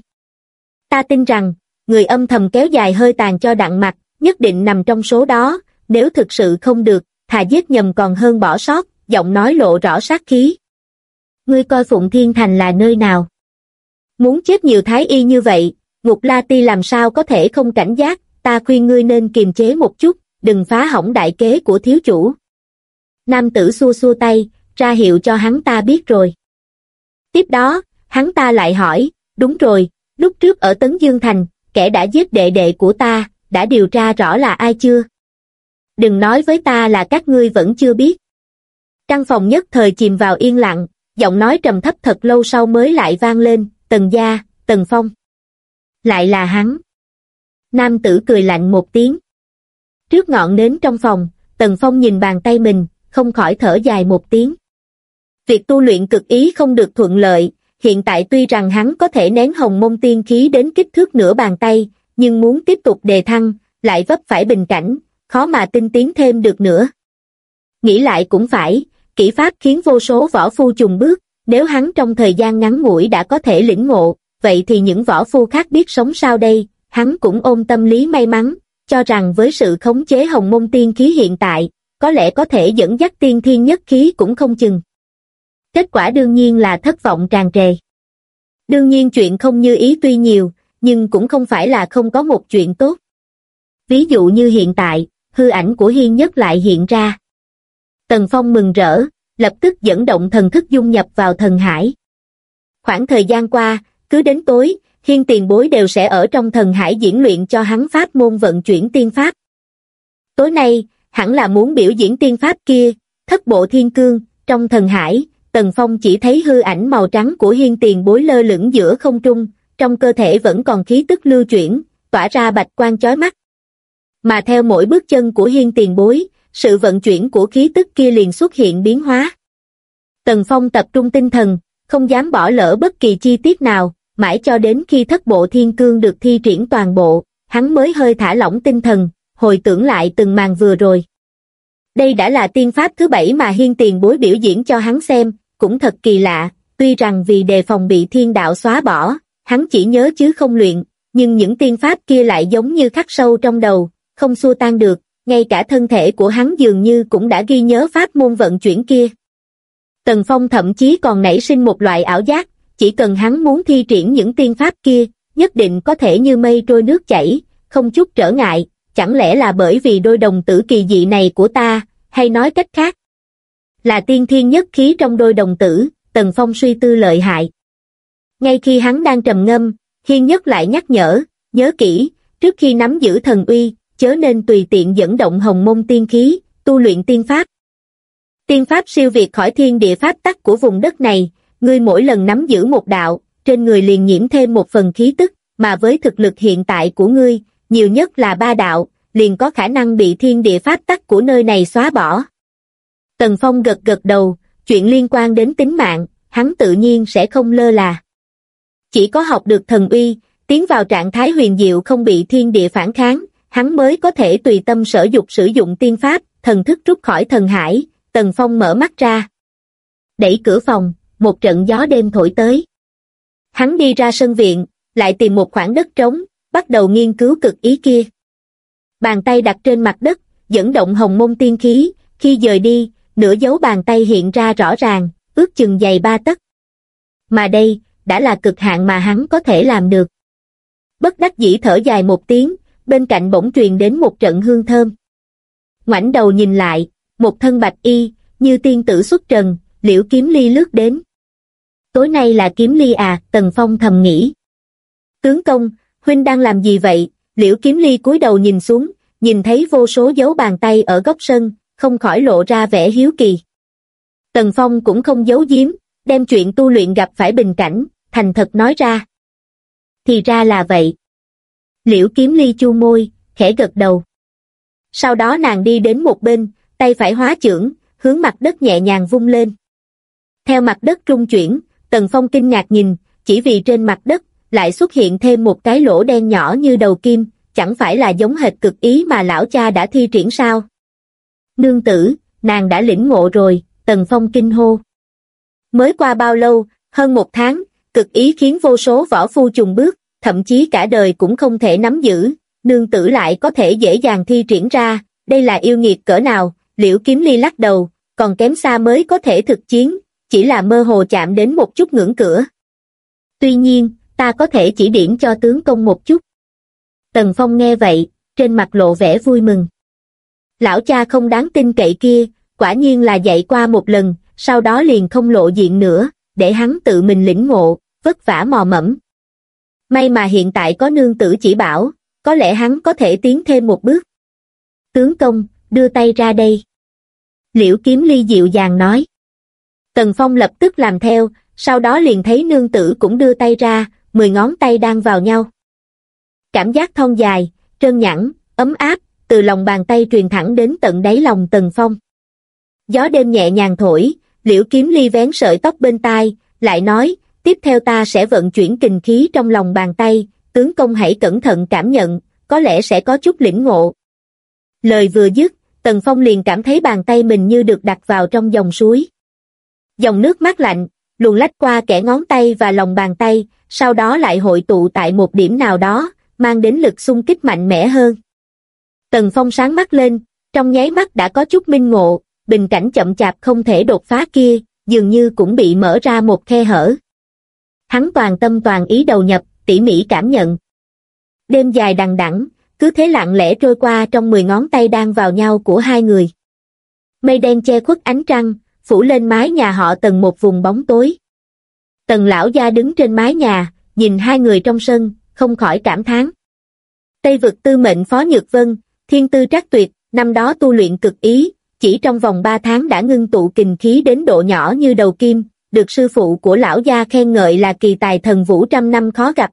Ta tin rằng, người âm thầm kéo dài hơi tàn cho Đặng Mặc, nhất định nằm trong số đó, nếu thực sự không được, thà giết nhầm còn hơn bỏ sót, giọng nói lộ rõ sát khí. Ngươi coi Phụng Thiên Thành là nơi nào? Muốn chết nhiều thái y như vậy, Ngục La Ti làm sao có thể không cảnh giác, ta khuyên ngươi nên kiềm chế một chút, đừng phá hỏng đại kế của thiếu chủ. Nam tử xua xua tay, ra hiệu cho hắn ta biết rồi. Tiếp đó, hắn ta lại hỏi, đúng rồi, lúc trước ở Tấn Dương Thành, kẻ đã giết đệ đệ của ta, đã điều tra rõ là ai chưa? Đừng nói với ta là các ngươi vẫn chưa biết. Căn phòng nhất thời chìm vào yên lặng, giọng nói trầm thấp thật lâu sau mới lại vang lên, Tần gia, Tần Phong. Lại là hắn. Nam tử cười lạnh một tiếng. Trước ngọn nến trong phòng, Tần Phong nhìn bàn tay mình, không khỏi thở dài một tiếng. Việc tu luyện cực ý không được thuận lợi, hiện tại tuy rằng hắn có thể nén hồng mông tiên khí đến kích thước nửa bàn tay, nhưng muốn tiếp tục đề thăng, lại vấp phải bình cảnh, khó mà tinh tiến thêm được nữa. Nghĩ lại cũng phải, kỹ pháp khiến vô số võ phu chùng bước, nếu hắn trong thời gian ngắn ngủi đã có thể lĩnh ngộ, vậy thì những võ phu khác biết sống sao đây, hắn cũng ôm tâm lý may mắn, cho rằng với sự khống chế hồng mông tiên khí hiện tại, có lẽ có thể dẫn dắt tiên thiên nhất khí cũng không chừng. Kết quả đương nhiên là thất vọng tràn trề. Đương nhiên chuyện không như ý tuy nhiều, nhưng cũng không phải là không có một chuyện tốt. Ví dụ như hiện tại, hư ảnh của Hiên Nhất lại hiện ra. Tần Phong mừng rỡ, lập tức dẫn động thần thức dung nhập vào thần hải. Khoảng thời gian qua, cứ đến tối, Hiên tiền bối đều sẽ ở trong thần hải diễn luyện cho hắn pháp môn vận chuyển tiên pháp. Tối nay, hẳn là muốn biểu diễn tiên pháp kia, thất bộ thiên cương, trong thần hải, Tần Phong chỉ thấy hư ảnh màu trắng của Hiên tiền bối lơ lửng giữa không trung, trong cơ thể vẫn còn khí tức lưu chuyển, tỏa ra bạch quang chói mắt. Mà theo mỗi bước chân của Hiên tiền bối, sự vận chuyển của khí tức kia liền xuất hiện biến hóa. Tần Phong tập trung tinh thần, không dám bỏ lỡ bất kỳ chi tiết nào, mãi cho đến khi thất bộ thiên cương được thi triển toàn bộ, hắn mới hơi thả lỏng tinh thần, hồi tưởng lại từng màn vừa rồi. Đây đã là tiên pháp thứ 7 mà Hiên tiền bối biểu diễn cho hắn xem, cũng thật kỳ lạ, tuy rằng vì đề phòng bị thiên đạo xóa bỏ, hắn chỉ nhớ chứ không luyện, nhưng những tiên pháp kia lại giống như khắc sâu trong đầu, không xua tan được, ngay cả thân thể của hắn dường như cũng đã ghi nhớ pháp môn vận chuyển kia. Tần Phong thậm chí còn nảy sinh một loại ảo giác, chỉ cần hắn muốn thi triển những tiên pháp kia, nhất định có thể như mây trôi nước chảy, không chút trở ngại, chẳng lẽ là bởi vì đôi đồng tử kỳ dị này của ta, hay nói cách khác là tiên thiên nhất khí trong đôi đồng tử. Tần Phong suy tư lợi hại. Ngay khi hắn đang trầm ngâm, Hiên Nhất lại nhắc nhở, nhớ kỹ, trước khi nắm giữ thần uy, chớ nên tùy tiện dẫn động hồng mông tiên khí, tu luyện tiên pháp. Tiên pháp siêu việt khỏi thiên địa pháp tắc của vùng đất này, ngươi mỗi lần nắm giữ một đạo, trên người liền nhiễm thêm một phần khí tức, mà với thực lực hiện tại của ngươi, nhiều nhất là 3 đạo, liền có khả năng bị thiên địa pháp tắc của nơi này xóa bỏ. Tần Phong gật gật đầu, chuyện liên quan đến tính mạng, hắn tự nhiên sẽ không lơ là. Chỉ có học được thần uy, tiến vào trạng thái huyền diệu không bị thiên địa phản kháng, hắn mới có thể tùy tâm sở dục sử dụng tiên pháp, thần thức rút khỏi thần hải. Tần Phong mở mắt ra. Đẩy cửa phòng, một trận gió đêm thổi tới. Hắn đi ra sân viện, lại tìm một khoảng đất trống, bắt đầu nghiên cứu cực ý kia. Bàn tay đặt trên mặt đất, dẫn động hồng môn tiên khí, khi dời đi, nửa dấu bàn tay hiện ra rõ ràng, ước chừng dày 3 tấc. Mà đây, đã là cực hạn mà hắn có thể làm được. Bất đắc dĩ thở dài một tiếng, bên cạnh bỗng truyền đến một trận hương thơm. Ngoảnh đầu nhìn lại, một thân bạch y, như tiên tử xuất trần, Liễu Kiếm Ly lướt đến. Tối nay là Kiếm Ly à, Tần Phong thầm nghĩ. Tướng công, huynh đang làm gì vậy? Liễu Kiếm Ly cúi đầu nhìn xuống, nhìn thấy vô số dấu bàn tay ở góc sân, không khỏi lộ ra vẻ hiếu kỳ. Tần Phong cũng không giấu giếm, đem chuyện tu luyện gặp phải bình cảnh, thành thật nói ra. Thì ra là vậy. Liễu Kiếm Ly chu môi, khẽ gật đầu. Sau đó nàng đi đến một bên, tay phải hóa chưởng, hướng mặt đất nhẹ nhàng vung lên. Theo mặt đất rung chuyển, Tần Phong kinh ngạc nhìn, chỉ vì trên mặt đất lại xuất hiện thêm một cái lỗ đen nhỏ như đầu kim, chẳng phải là giống hệt cực ý mà lão cha đã thi triển sao? Nương tử, nàng đã lĩnh ngộ rồi, Tần Phong kinh hô. Mới qua bao lâu, hơn 1 tháng, cực ý khiến vô số võ phu chùn bước, thậm chí cả đời cũng không thể nắm giữ, nương tử lại có thể dễ dàng thi triển ra, đây là yêu nghiệt cỡ nào? Liễu Kiếm Ly lắc đầu, còn kém xa mới có thể thực chiến, chỉ là mơ hồ chạm đến một chút ngưỡng cửa. Tuy nhiên, ta có thể chỉ điểm cho tướng công một chút. Tần Phong nghe vậy, trên mặt lộ vẻ vui mừng. Lão cha không đáng tin cậy kia, quả nhiên là dạy qua một lần, sau đó liền không lộ diện nữa, để hắn tự mình lĩnh ngộ, vất vả mò mẫm. May mà hiện tại có nương tử chỉ bảo, có lẽ hắn có thể tiến thêm một bước. Tướng công, đưa tay ra đây. Liễu Kiếm Ly dịu dàng nói. Tần Phong lập tức làm theo, sau đó liền thấy nương tử cũng đưa tay ra, 10 ngón tay đang vào nhau. Cảm giác thon dài, trơn nhẵn, ấm áp, từ lòng bàn tay truyền thẳng đến tận đáy lòng Tần Phong. Gió đêm nhẹ nhàng thổi, Liễu Kiếm Ly vén sợi tóc bên tai, lại nói, tiếp theo ta sẽ vận chuyển kình khí trong lòng bàn tay, tướng công hãy cẩn thận cảm nhận, có lẽ sẽ có chút lĩnh ngộ. Lời vừa dứt, Tần Phong liền cảm thấy bàn tay mình như được đặt vào trong dòng suối. Dòng nước mát lạnh, luồn lách qua kẽ ngón tay và lòng bàn tay, sau đó lại hội tụ tại một điểm nào đó, mang đến lực xung kích mạnh mẽ hơn. Tần Phong sáng mắt lên, trong nháy mắt đã có chút minh ngộ, bình cảnh chậm chạp không thể đột phá kia, dường như cũng bị mở ra một khe hở. Hắn toàn tâm toàn ý đầu nhập, tỉ mỉ cảm nhận. Đêm dài đằng đẵng, cứ thế lặng lẽ trôi qua trong 10 ngón tay đang vào nhau của hai người. Mây đen che khuất ánh trăng, phủ lên mái nhà họ Tần một vùng bóng tối. Tần lão gia đứng trên mái nhà, nhìn hai người trong sân, không khỏi cảm thán. Tây vực tư mệnh Phó Nhược Vân, thiên tư trắc tuyệt, năm đó tu luyện cực ý, chỉ trong vòng 3 tháng đã ngưng tụ kình khí đến độ nhỏ như đầu kim, được sư phụ của lão gia khen ngợi là kỳ tài thần vũ trăm năm khó gặp.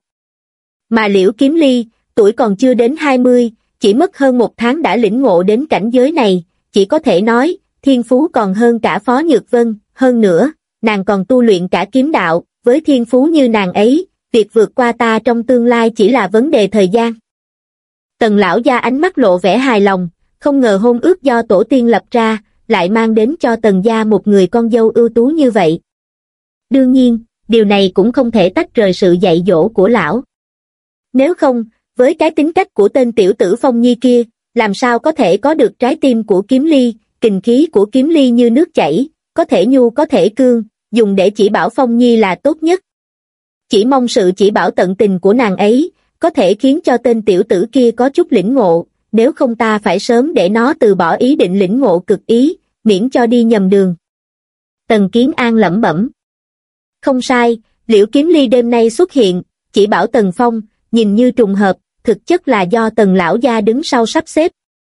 Mà Liễu Kiếm Ly, tuổi còn chưa đến 20, chỉ mất hơn 1 tháng đã lĩnh ngộ đến cảnh giới này, chỉ có thể nói, thiên phú còn hơn cả Phó Nhược Vân, hơn nữa, nàng còn tu luyện cả kiếm đạo, với thiên phú như nàng ấy, việc vượt qua ta trong tương lai chỉ là vấn đề thời gian. Tần lão gia ánh mắt lộ vẻ hài lòng, không ngờ hôn ước do tổ tiên lập ra, lại mang đến cho Tần gia một người con dâu ưu tú như vậy. Đương nhiên, điều này cũng không thể tách rời sự dạy dỗ của lão. Nếu không, với cái tính cách của tên tiểu tử Phong Nhi kia, làm sao có thể có được trái tim của Kiếm Ly, kình khí của Kiếm Ly như nước chảy, có thể nhu có thể cương, dùng để chỉ bảo Phong Nhi là tốt nhất. Chỉ mong sự chỉ bảo tận tình của nàng ấy, có thể khiến cho tên tiểu tử kia có chút lĩnh ngộ, nếu không ta phải sớm để nó từ bỏ ý định lĩnh ngộ cực ý, miễn cho đi nhầm đường. Tần Kiến An lẩm bẩm. Không sai, Liễu Kiếm Ly đêm nay xuất hiện, chỉ bảo Tần Phong, nhìn như trùng hợp, thực chất là do Tần lão gia đứng sau sắp xếp.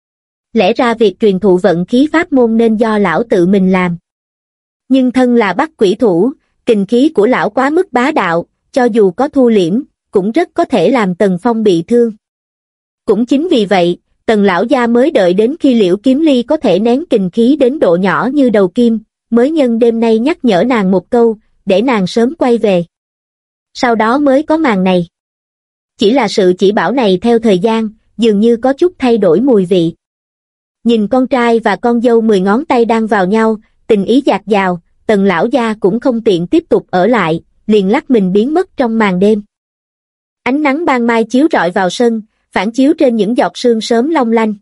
Lẽ ra việc truyền thụ vận khí pháp môn nên do lão tự mình làm. Nhưng thân là bắt quỷ thủ, kình khí của lão quá mức bá đạo, cho dù có thu liễm, cũng rất có thể làm Tần Phong bị thương. Cũng chính vì vậy, Tần lão gia mới đợi đến khi Liễu Kiếm Ly có thể nén kình khí đến độ nhỏ như đầu kim, mới nhân đêm nay nhắc nhở nàng một câu, để nàng sớm quay về. Sau đó mới có màn này. Chỉ là sự chỉ bảo này theo thời gian, dường như có chút thay đổi mùi vị. Nhìn con trai và con dâu 10 ngón tay đang vào nhau, tình ý dạt dào, Tần lão gia cũng không tiện tiếp tục ở lại, liền lắc mình biến mất trong màn đêm. Ánh nắng ban mai chiếu rọi vào sân, phản chiếu trên những giọt sương sớm long lanh.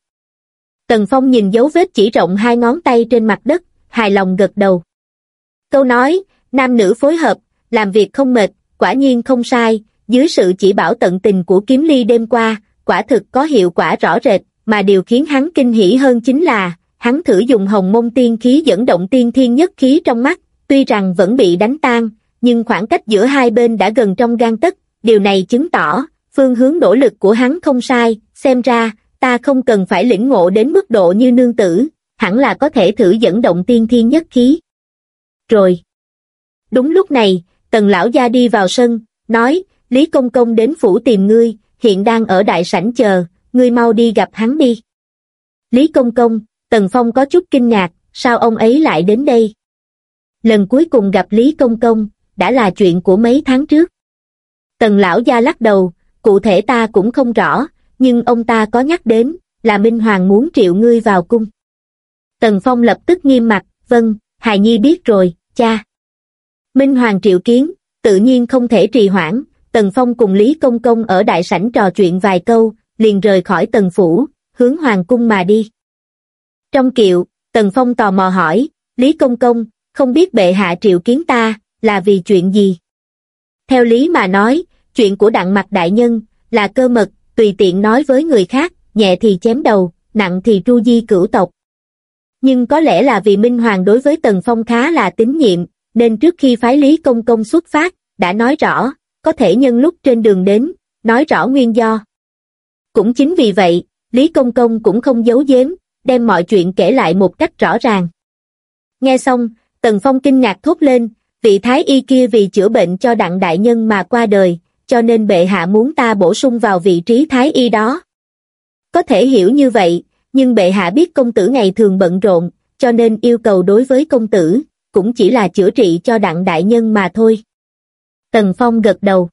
Tần Phong nhìn dấu vết chỉ rộng 2 ngón tay trên mặt đất, hài lòng gật đầu. Câu nói, nam nữ phối hợp, làm việc không mệt, quả nhiên không sai, dưới sự chỉ bảo tận tình của Kiếm Ly đêm qua, quả thực có hiệu quả rõ rệt, mà điều khiến hắn kinh hỉ hơn chính là, hắn thử dùng Hồng Mông Tiên khí dẫn động tiên thiên nhất khí trong mắt, tuy rằng vẫn bị đánh tan, nhưng khoảng cách giữa hai bên đã gần trong gang tấc, điều này chứng tỏ, phương hướng nỗ lực của hắn không sai, xem ra, ta không cần phải lĩnh ngộ đến mức độ như nương tử, hẳn là có thể thử dẫn động tiên thiên nhất khí. Rồi. Đúng lúc này, Tần lão gia đi vào sân, nói, Lý Công Công đến phủ tìm ngươi, hiện đang ở đại sảnh chờ, ngươi mau đi gặp hắn đi. Lý Công Công, Tần Phong có chút kinh ngạc, sao ông ấy lại đến đây? Lần cuối cùng gặp Lý Công Công, đã là chuyện của mấy tháng trước. Tần lão gia lắc đầu, cụ thể ta cũng không rõ, nhưng ông ta có nhắc đến, là Minh Hoàng muốn triệu ngươi vào cung. Tần Phong lập tức nghiêm mặt, vâng, hài nhi biết rồi, cha. Minh Hoàng triệu kiến, tự nhiên không thể trì hoãn, Tần Phong cùng Lý Công Công ở đại sảnh trò chuyện vài câu, liền rời khỏi Tần phủ, hướng Hoàng cung mà đi. Trong kiệu, Tần Phong tò mò hỏi, Lý Công Công, không biết bệ hạ triệu kiến ta, là vì chuyện gì? Theo lý mà nói, chuyện của Đặng Mặc đại nhân, là cơ mật, tùy tiện nói với người khác, nhẹ thì chém đầu, nặng thì tru di cửu tộc. Nhưng có lẽ là vì Minh Hoàng đối với Tần Phong khá là tín nhiệm, nên trước khi phái Lý Công Công xuất phát, đã nói rõ, có thể nhân lúc trên đường đến, nói rõ nguyên do. Cũng chính vì vậy, Lý Công Công cũng không giấu giếm, đem mọi chuyện kể lại một cách rõ ràng. Nghe xong, Tần Phong kinh ngạc thốt lên, vị thái y kia vì chữa bệnh cho Đặng đại nhân mà qua đời, cho nên bệ hạ muốn ta bổ sung vào vị trí thái y đó. Có thể hiểu như vậy, nhưng bệ hạ biết công tử ngày thường bận rộn, cho nên yêu cầu đối với công tử, cũng chỉ là chữa trị cho Đặng đại nhân mà thôi. Tần Phong gật đầu.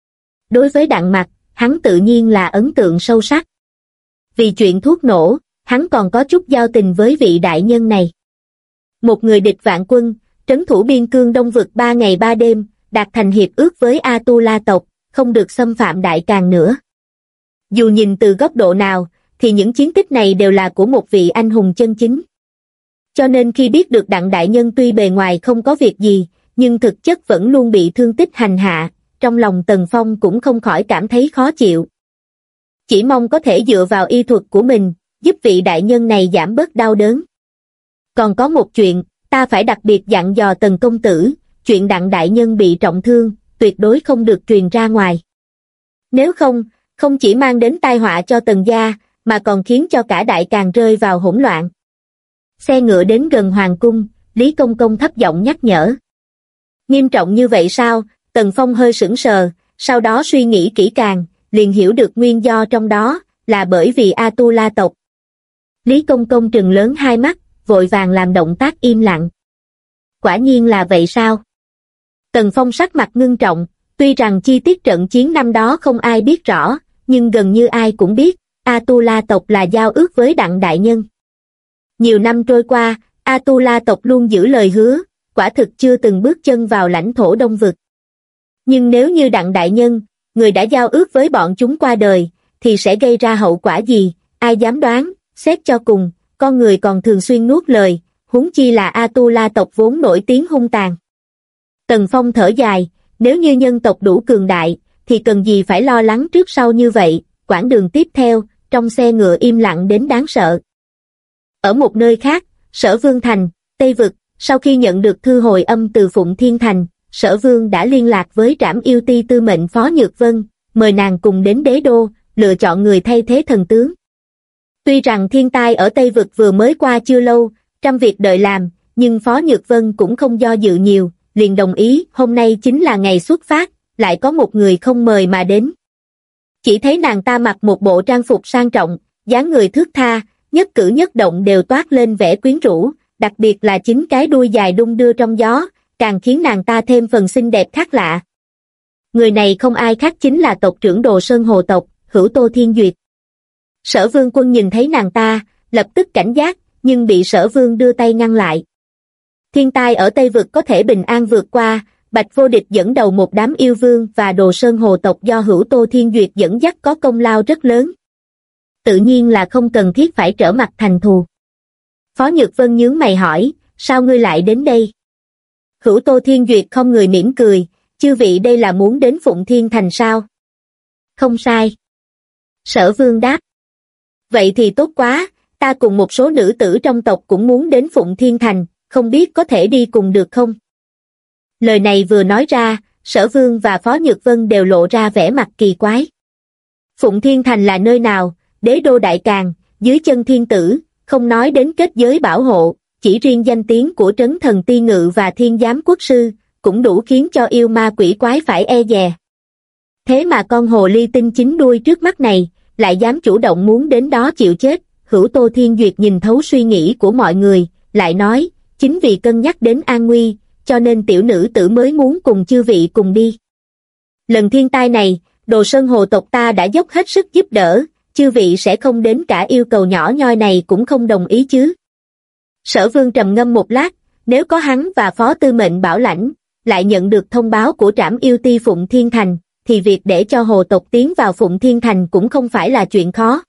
Đối với Đặng Mặc, hắn tự nhiên là ấn tượng sâu sắc. Vì chuyện thuốc nổ, hắn còn có chút giao tình với vị đại nhân này. Một người địch vạn quân, trấn thủ biên cương Đông Vực 3 ngày 3 đêm, đạt thành hiệp ước với A-tu-la tộc, không được xâm phạm Đại Càn nữa. Dù nhìn từ góc độ nào, thì những chiến tích này đều là của một vị anh hùng chân chính. Cho nên khi biết được Đặng đại nhân tuy bề ngoài không có việc gì, nhưng thực chất vẫn luôn bị thương tích hành hạ, trong lòng Tần Phong cũng không khỏi cảm thấy khó chịu. Chỉ mong có thể dựa vào y thuật của mình, giúp vị đại nhân này giảm bớt đau đớn. Còn có một chuyện, ta phải đặc biệt dặn dò Tần công tử, chuyện Đặng đại nhân bị trọng thương, tuyệt đối không được truyền ra ngoài. Nếu không, không chỉ mang đến tai họa cho Tần gia, mà còn khiến cho cả Đại Càn rơi vào hỗn loạn. Xe ngựa đến gần Hoàng cung, Lý Công Công thấp giọng nhắc nhở. Nghiêm trọng như vậy sao? Tần Phong hơi sững sờ, sau đó suy nghĩ kỹ càng, liền hiểu được nguyên do trong đó, là bởi vì A-tu-la tộc. Lý Công Công trừng lớn hai mắt, vội vàng làm động tác im lặng. Quả nhiên là vậy sao? Tần Phong sắc mặt ngưng trọng, tuy rằng chi tiết trận chiến năm đó không ai biết rõ, nhưng gần như ai cũng biết, A-tu-la tộc là giao ước với Đặng đại nhân. Nhiều năm trôi qua, A-tu-la tộc luôn giữ lời hứa, quả thực chưa từng bước chân vào lãnh thổ Đông Vực. Nhưng nếu như Đặng đại nhân, người đã giao ước với bọn chúng qua đời, thì sẽ gây ra hậu quả gì, ai dám đoán, xét cho cùng, con người còn thường xuyên nuốt lời, huống chi là A-tu-la tộc vốn nổi tiếng hung tàn. Tần Phong thở dài, nếu như nhân tộc đủ cường đại, thì cần gì phải lo lắng trước sau như vậy, quãng đường tiếp theo, trong xe ngựa im lặng đến đáng sợ. Ở một nơi khác, Sở Vương Thành, Tây Vực, sau khi nhận được thư hồi âm từ Phụng Thiên Thành, Sở Vương đã liên lạc với Trảm Yêu Ti tư mệnh Phó Nhược Vân, mời nàng cùng đến đế đô, lựa chọn người thay thế thần tướng. Tuy rằng thiên tai ở Tây Vực vừa mới qua chưa lâu, trăm việc đợi làm, nhưng Phó Nhược Vân cũng không do dự nhiều, liền đồng ý, hôm nay chính là ngày xuất phát, lại có một người không mời mà đến. Chỉ thấy nàng ta mặc một bộ trang phục sang trọng, dáng người thướt tha, nhất cử nhất động đều toát lên vẻ quyến rũ, đặc biệt là chính cái đuôi dài đung đưa trong gió, càng khiến nàng ta thêm phần xinh đẹp khác lạ. Người này không ai khác chính là tộc trưởng Đồ Sơn Hồ tộc, Hữu Tô Thiên Duyệt. Sở Vương Quân nhìn thấy nàng ta, lập tức cảnh giác, nhưng bị Sở Vương đưa tay ngăn lại. Thiên tai ở Tây Vực có thể bình an vượt qua, Bạch Vô Địch dẫn đầu một đám yêu vương và Đồ Sơn Hồ tộc do Hữu Tô Thiên Duyệt dẫn dắt có công lao rất lớn. tự nhiên là không cần thiết phải trở mặt thành thù. Phó Nhược Vân nhướng mày hỏi, sao ngươi lại đến đây? Hữu Tô Thiên Duyệt không người mỉm cười, chư vị đây là muốn đến Phụng Thiên Thành sao? Không sai. Sở Vương đáp. Vậy thì tốt quá, ta cùng một số nữ tử trong tộc cũng muốn đến Phụng Thiên Thành, không biết có thể đi cùng được không? Lời này vừa nói ra, Sở Vương và Phó Nhược Vân đều lộ ra vẻ mặt kỳ quái. Phụng Thiên Thành là nơi nào? Đế đô Đại Càn, dưới chân thiên tử, không nói đến kết giới bảo hộ, chỉ riêng danh tiếng của Trấn Thần Ti Ngự và Thiên Giám Quốc Sư, cũng đủ khiến cho yêu ma quỷ quái phải e dè. Thế mà con hồ ly tinh chín đuôi trước mắt này, lại dám chủ động muốn đến đó chịu chết. Hữu Tô Thiên Duyệt nhìn thấu suy nghĩ của mọi người, lại nói, chính vì cân nhắc đến an nguy, cho nên tiểu nữ tử mới muốn cùng chư vị cùng đi. Lần thiên tai này, Đồ Sơn hồ tộc ta đã dốc hết sức giúp đỡ, chư vị sẽ không đến cả yêu cầu nhỏ nhoi này cũng không đồng ý chứ? Sở Vương trầm ngâm một lát, nếu có hắn và Phó Tư Mệnh bảo lãnh, lại nhận được thông báo của Trảm Yêu Ti Phụng Thiên Thành, thì việc để cho hồ tộc tiến vào Phụng Thiên Thành cũng không phải là chuyện khó.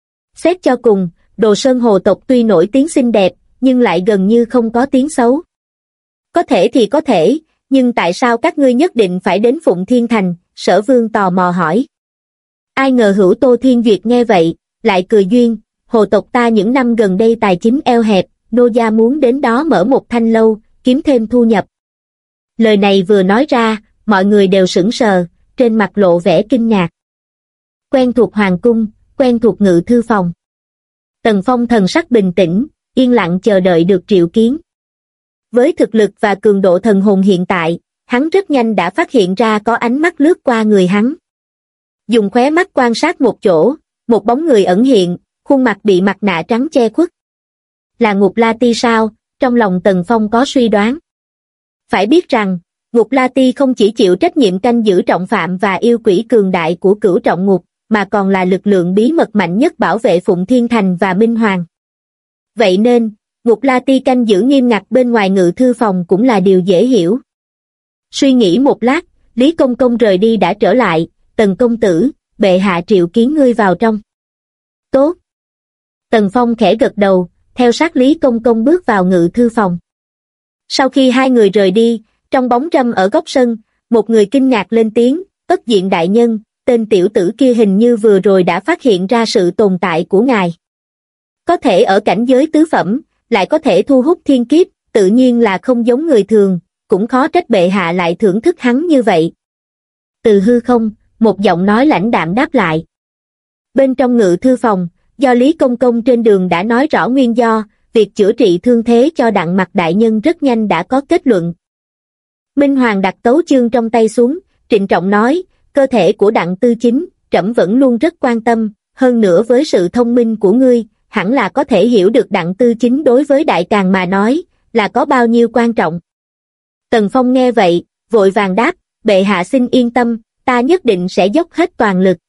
Xét cho cùng, Đồ Sơn hồ tộc tuy nổi tiếng xinh đẹp, nhưng lại gần như không có tiếng xấu. Có thể thì có thể, nhưng tại sao các ngươi nhất định phải đến Phụng Thiên Thành? Sở Vương tò mò hỏi. Ai ngờ Hữu Tô Thiên Duyệt nghe vậy, lại cười duyên, hồ tộc ta những năm gần đây tài chính eo hẹp, nô gia muốn đến đó mở một thanh lâu, kiếm thêm thu nhập. Lời này vừa nói ra, mọi người đều sững sờ, trên mặt lộ vẻ kinh ngạc. Quen thuộc hoàng cung, quen thuộc ngự thư phòng. Tần Phong thần sắc bình tĩnh, yên lặng chờ đợi được triệu kiến. Với thực lực và cường độ thần hồn hiện tại, hắn rất nhanh đã phát hiện ra có ánh mắt lướt qua người hắn. Dùng khóe mắt quan sát một chỗ, một bóng người ẩn hiện, khuôn mặt bị mặt nạ trắng che khuất. Là Ngục La Ti sao? Trong lòng Tần Phong có suy đoán. Phải biết rằng, Ngục La Ti không chỉ chịu trách nhiệm canh giữ trọng phạm và yêu quỷ cường đại của Cửu Trọng Ngục, mà còn là lực lượng bí mật mạnh nhất bảo vệ Phụng Thiên Thành và Minh Hoàng. Vậy nên, Ngục La Ti canh giữ nghiêm ngặt bên ngoài ngự thư phòng cũng là điều dễ hiểu. Suy nghĩ một lát, Lý Công Công rời đi đã trở lại, Tần công tử, bệ hạ triệu kiến ngươi vào trong. Tốt. Tần Phong khẽ gật đầu, theo sát Lý Công Công bước vào ngự thư phòng. Sau khi hai người rời đi, trong bóng râm ở góc sân, một người kinh ngạc lên tiếng, Ất Diện đại nhân, tên tiểu tử kia hình như vừa rồi đã phát hiện ra sự tồn tại của ngài. Có thể ở cảnh giới tứ phẩm, lại có thể thu hút thiên kiếp, tự nhiên là không giống người thường, cũng khó trách bệ hạ lại thưởng thức hắn như vậy. Từ hư không, một giọng nói lãnh đạm đáp lại. Bên trong ngự thư phòng, do Lý Công Công trên đường đã nói rõ nguyên do, việc chữa trị thương thế cho Đặng Mặc đại nhân rất nhanh đã có kết luận. Minh Hoàng đặt tấu chương trong tay xuống, trịnh trọng nói, cơ thể của Đặng Tư Chính, trẫm vẫn luôn rất quan tâm, hơn nữa với sự thông minh của ngươi, hẳn là có thể hiểu được Đặng Tư Chính đối với Đại Càn mà nói, là có bao nhiêu quan trọng. Tần Phong nghe vậy, vội vàng đáp, bệ hạ xin yên tâm, ta nhất định sẽ dốc hết toàn lực.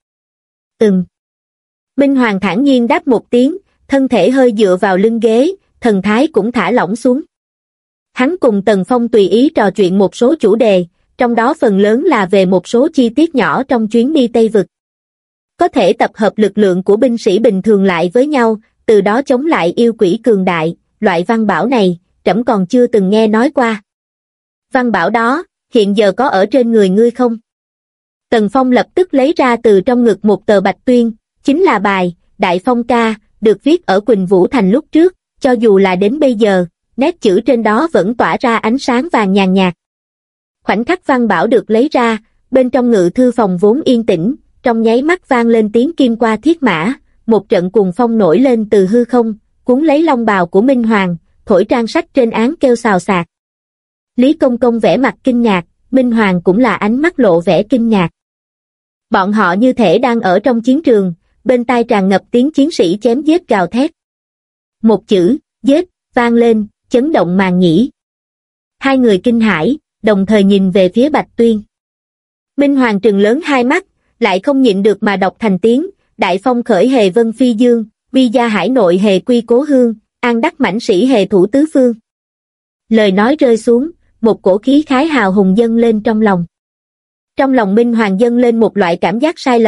Minh Hoàng thản nhiên đáp một tiếng, thân thể hơi dựa vào lưng ghế, thần thái cũng thả lỏng xuống. Hắn cùng Tần Phong tùy ý trò chuyện một số chủ đề, trong đó phần lớn là về một số chi tiết nhỏ trong chuyến đi Tây Vực. Có thể tập hợp lực lượng của binh sĩ bình thường lại với nhau, từ đó chống lại yêu quỷ cường đại, loại văn bảo này, trẫm còn chưa từng nghe nói qua. Văn bảo đó, hiện giờ có ở trên người ngươi không? Tần Phong lập tức lấy ra từ trong ngực một tờ bạch tuyên, chính là bài Đại Phong Ca, được viết ở Quỳnh Vũ Thành lúc trước, cho dù là đến bây giờ, nét chữ trên đó vẫn tỏa ra ánh sáng vàng nhàn nhạt. Khoảnh khắc văn bảo được lấy ra, bên trong ngự thư phòng vốn yên tĩnh, trong nháy mắt vang lên tiếng kim qua thiết mã, một trận cuồng phong nổi lên từ hư không, cuốn lấy long bào của Minh Hoàng, thổi trang sách trên án kêu xào xạc. Lý Công Công vẻ mặt kinh ngạc, Minh Hoàng cũng là ánh mắt lộ vẻ kinh ngạc. Bọn họ như thể đang ở trong chiến trường, bên tai tràn ngập tiếng chiến sĩ chém giết gào thét. Một chữ, giết, vang lên, chấn động màn nhĩ. Hai người kinh hãi, đồng thời nhìn về phía Bạch Tuyên. Minh Hoàng trừng lớn hai mắt, lại không nhịn được mà đọc thành tiếng, Đại Phong khởi hề vân phi dương, vi gia hải nội hề quy cố hương, an đắc mãnh sĩ hề thủ tứ phương. Lời nói rơi xuống, một cổ khí khái hào hùng dâng lên trong lòng. Trong lòng Minh Hoàng dâng lên một loại cảm giác sai lầm,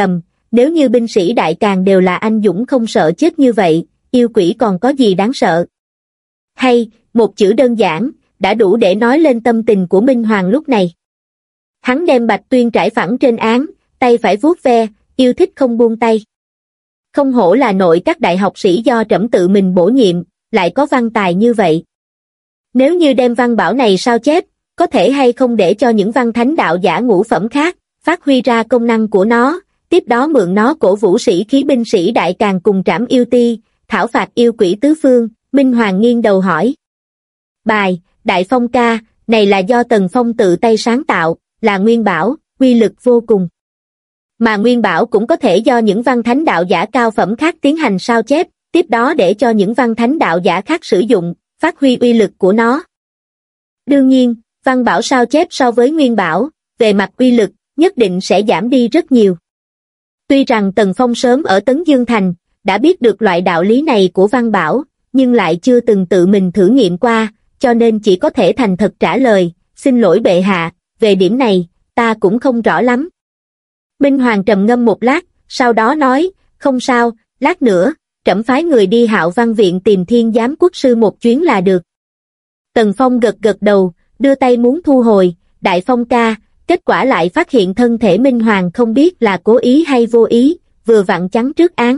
nếu như binh sĩ đại càn đều là anh dũng không sợ chết như vậy, yêu quỷ còn có gì đáng sợ? Hay, một chữ đơn giản, đã đủ để nói lên tâm tình của Minh Hoàng lúc này. Hắn đem Bạch Tuyên trải phẳng trên án, tay phải vuốt ve, yêu thích không buông tay. Không hổ là nội các đại học sĩ do trẫm tự mình bổ nhiệm, lại có văn tài như vậy. Nếu như đem văn bảo này sao chép, có thể hay không để cho những văn thánh đạo giả ngũ phẩm khác, phát huy ra công năng của nó, tiếp đó mượn nó cổ vũ sĩ khí binh sĩ đại càn cùng trảm yêu ti, thảo phạt yêu quỷ tứ phương. Minh Hoàng nghiêng đầu hỏi. Bài, Đại Phong ca, này là do Tần Phong tự tay sáng tạo, là nguyên bảo, uy lực vô cùng. Mà nguyên bảo cũng có thể do những văn thánh đạo giả cao phẩm khác tiến hành sao chép, tiếp đó để cho những văn thánh đạo giả khác sử dụng, phát huy uy lực của nó. Đương nhiên, văn bảo sao chép so với nguyên bảo, về mặt uy lực, nhất định sẽ giảm đi rất nhiều. Tuy rằng Tần Phong sớm ở Tấn Dương Thành, đã biết được loại đạo lý này của văn bảo, nhưng lại chưa từng tự mình thử nghiệm qua, cho nên chỉ có thể thành thật trả lời, xin lỗi bệ hạ, về điểm này, ta cũng không rõ lắm. Minh Hoàng trầm ngâm một lát, sau đó nói, không sao, lát nữa, trẫm phái người đi Hạo Văn Viện tìm Thiên Giám Quốc sư một chuyến là được. Tần Phong gật gật đầu, đưa tay muốn thu hồi, Đại Phong ca, kết quả lại phát hiện thân thể Minh Hoàng không biết là cố ý hay vô ý, vừa vặn chắn trước án.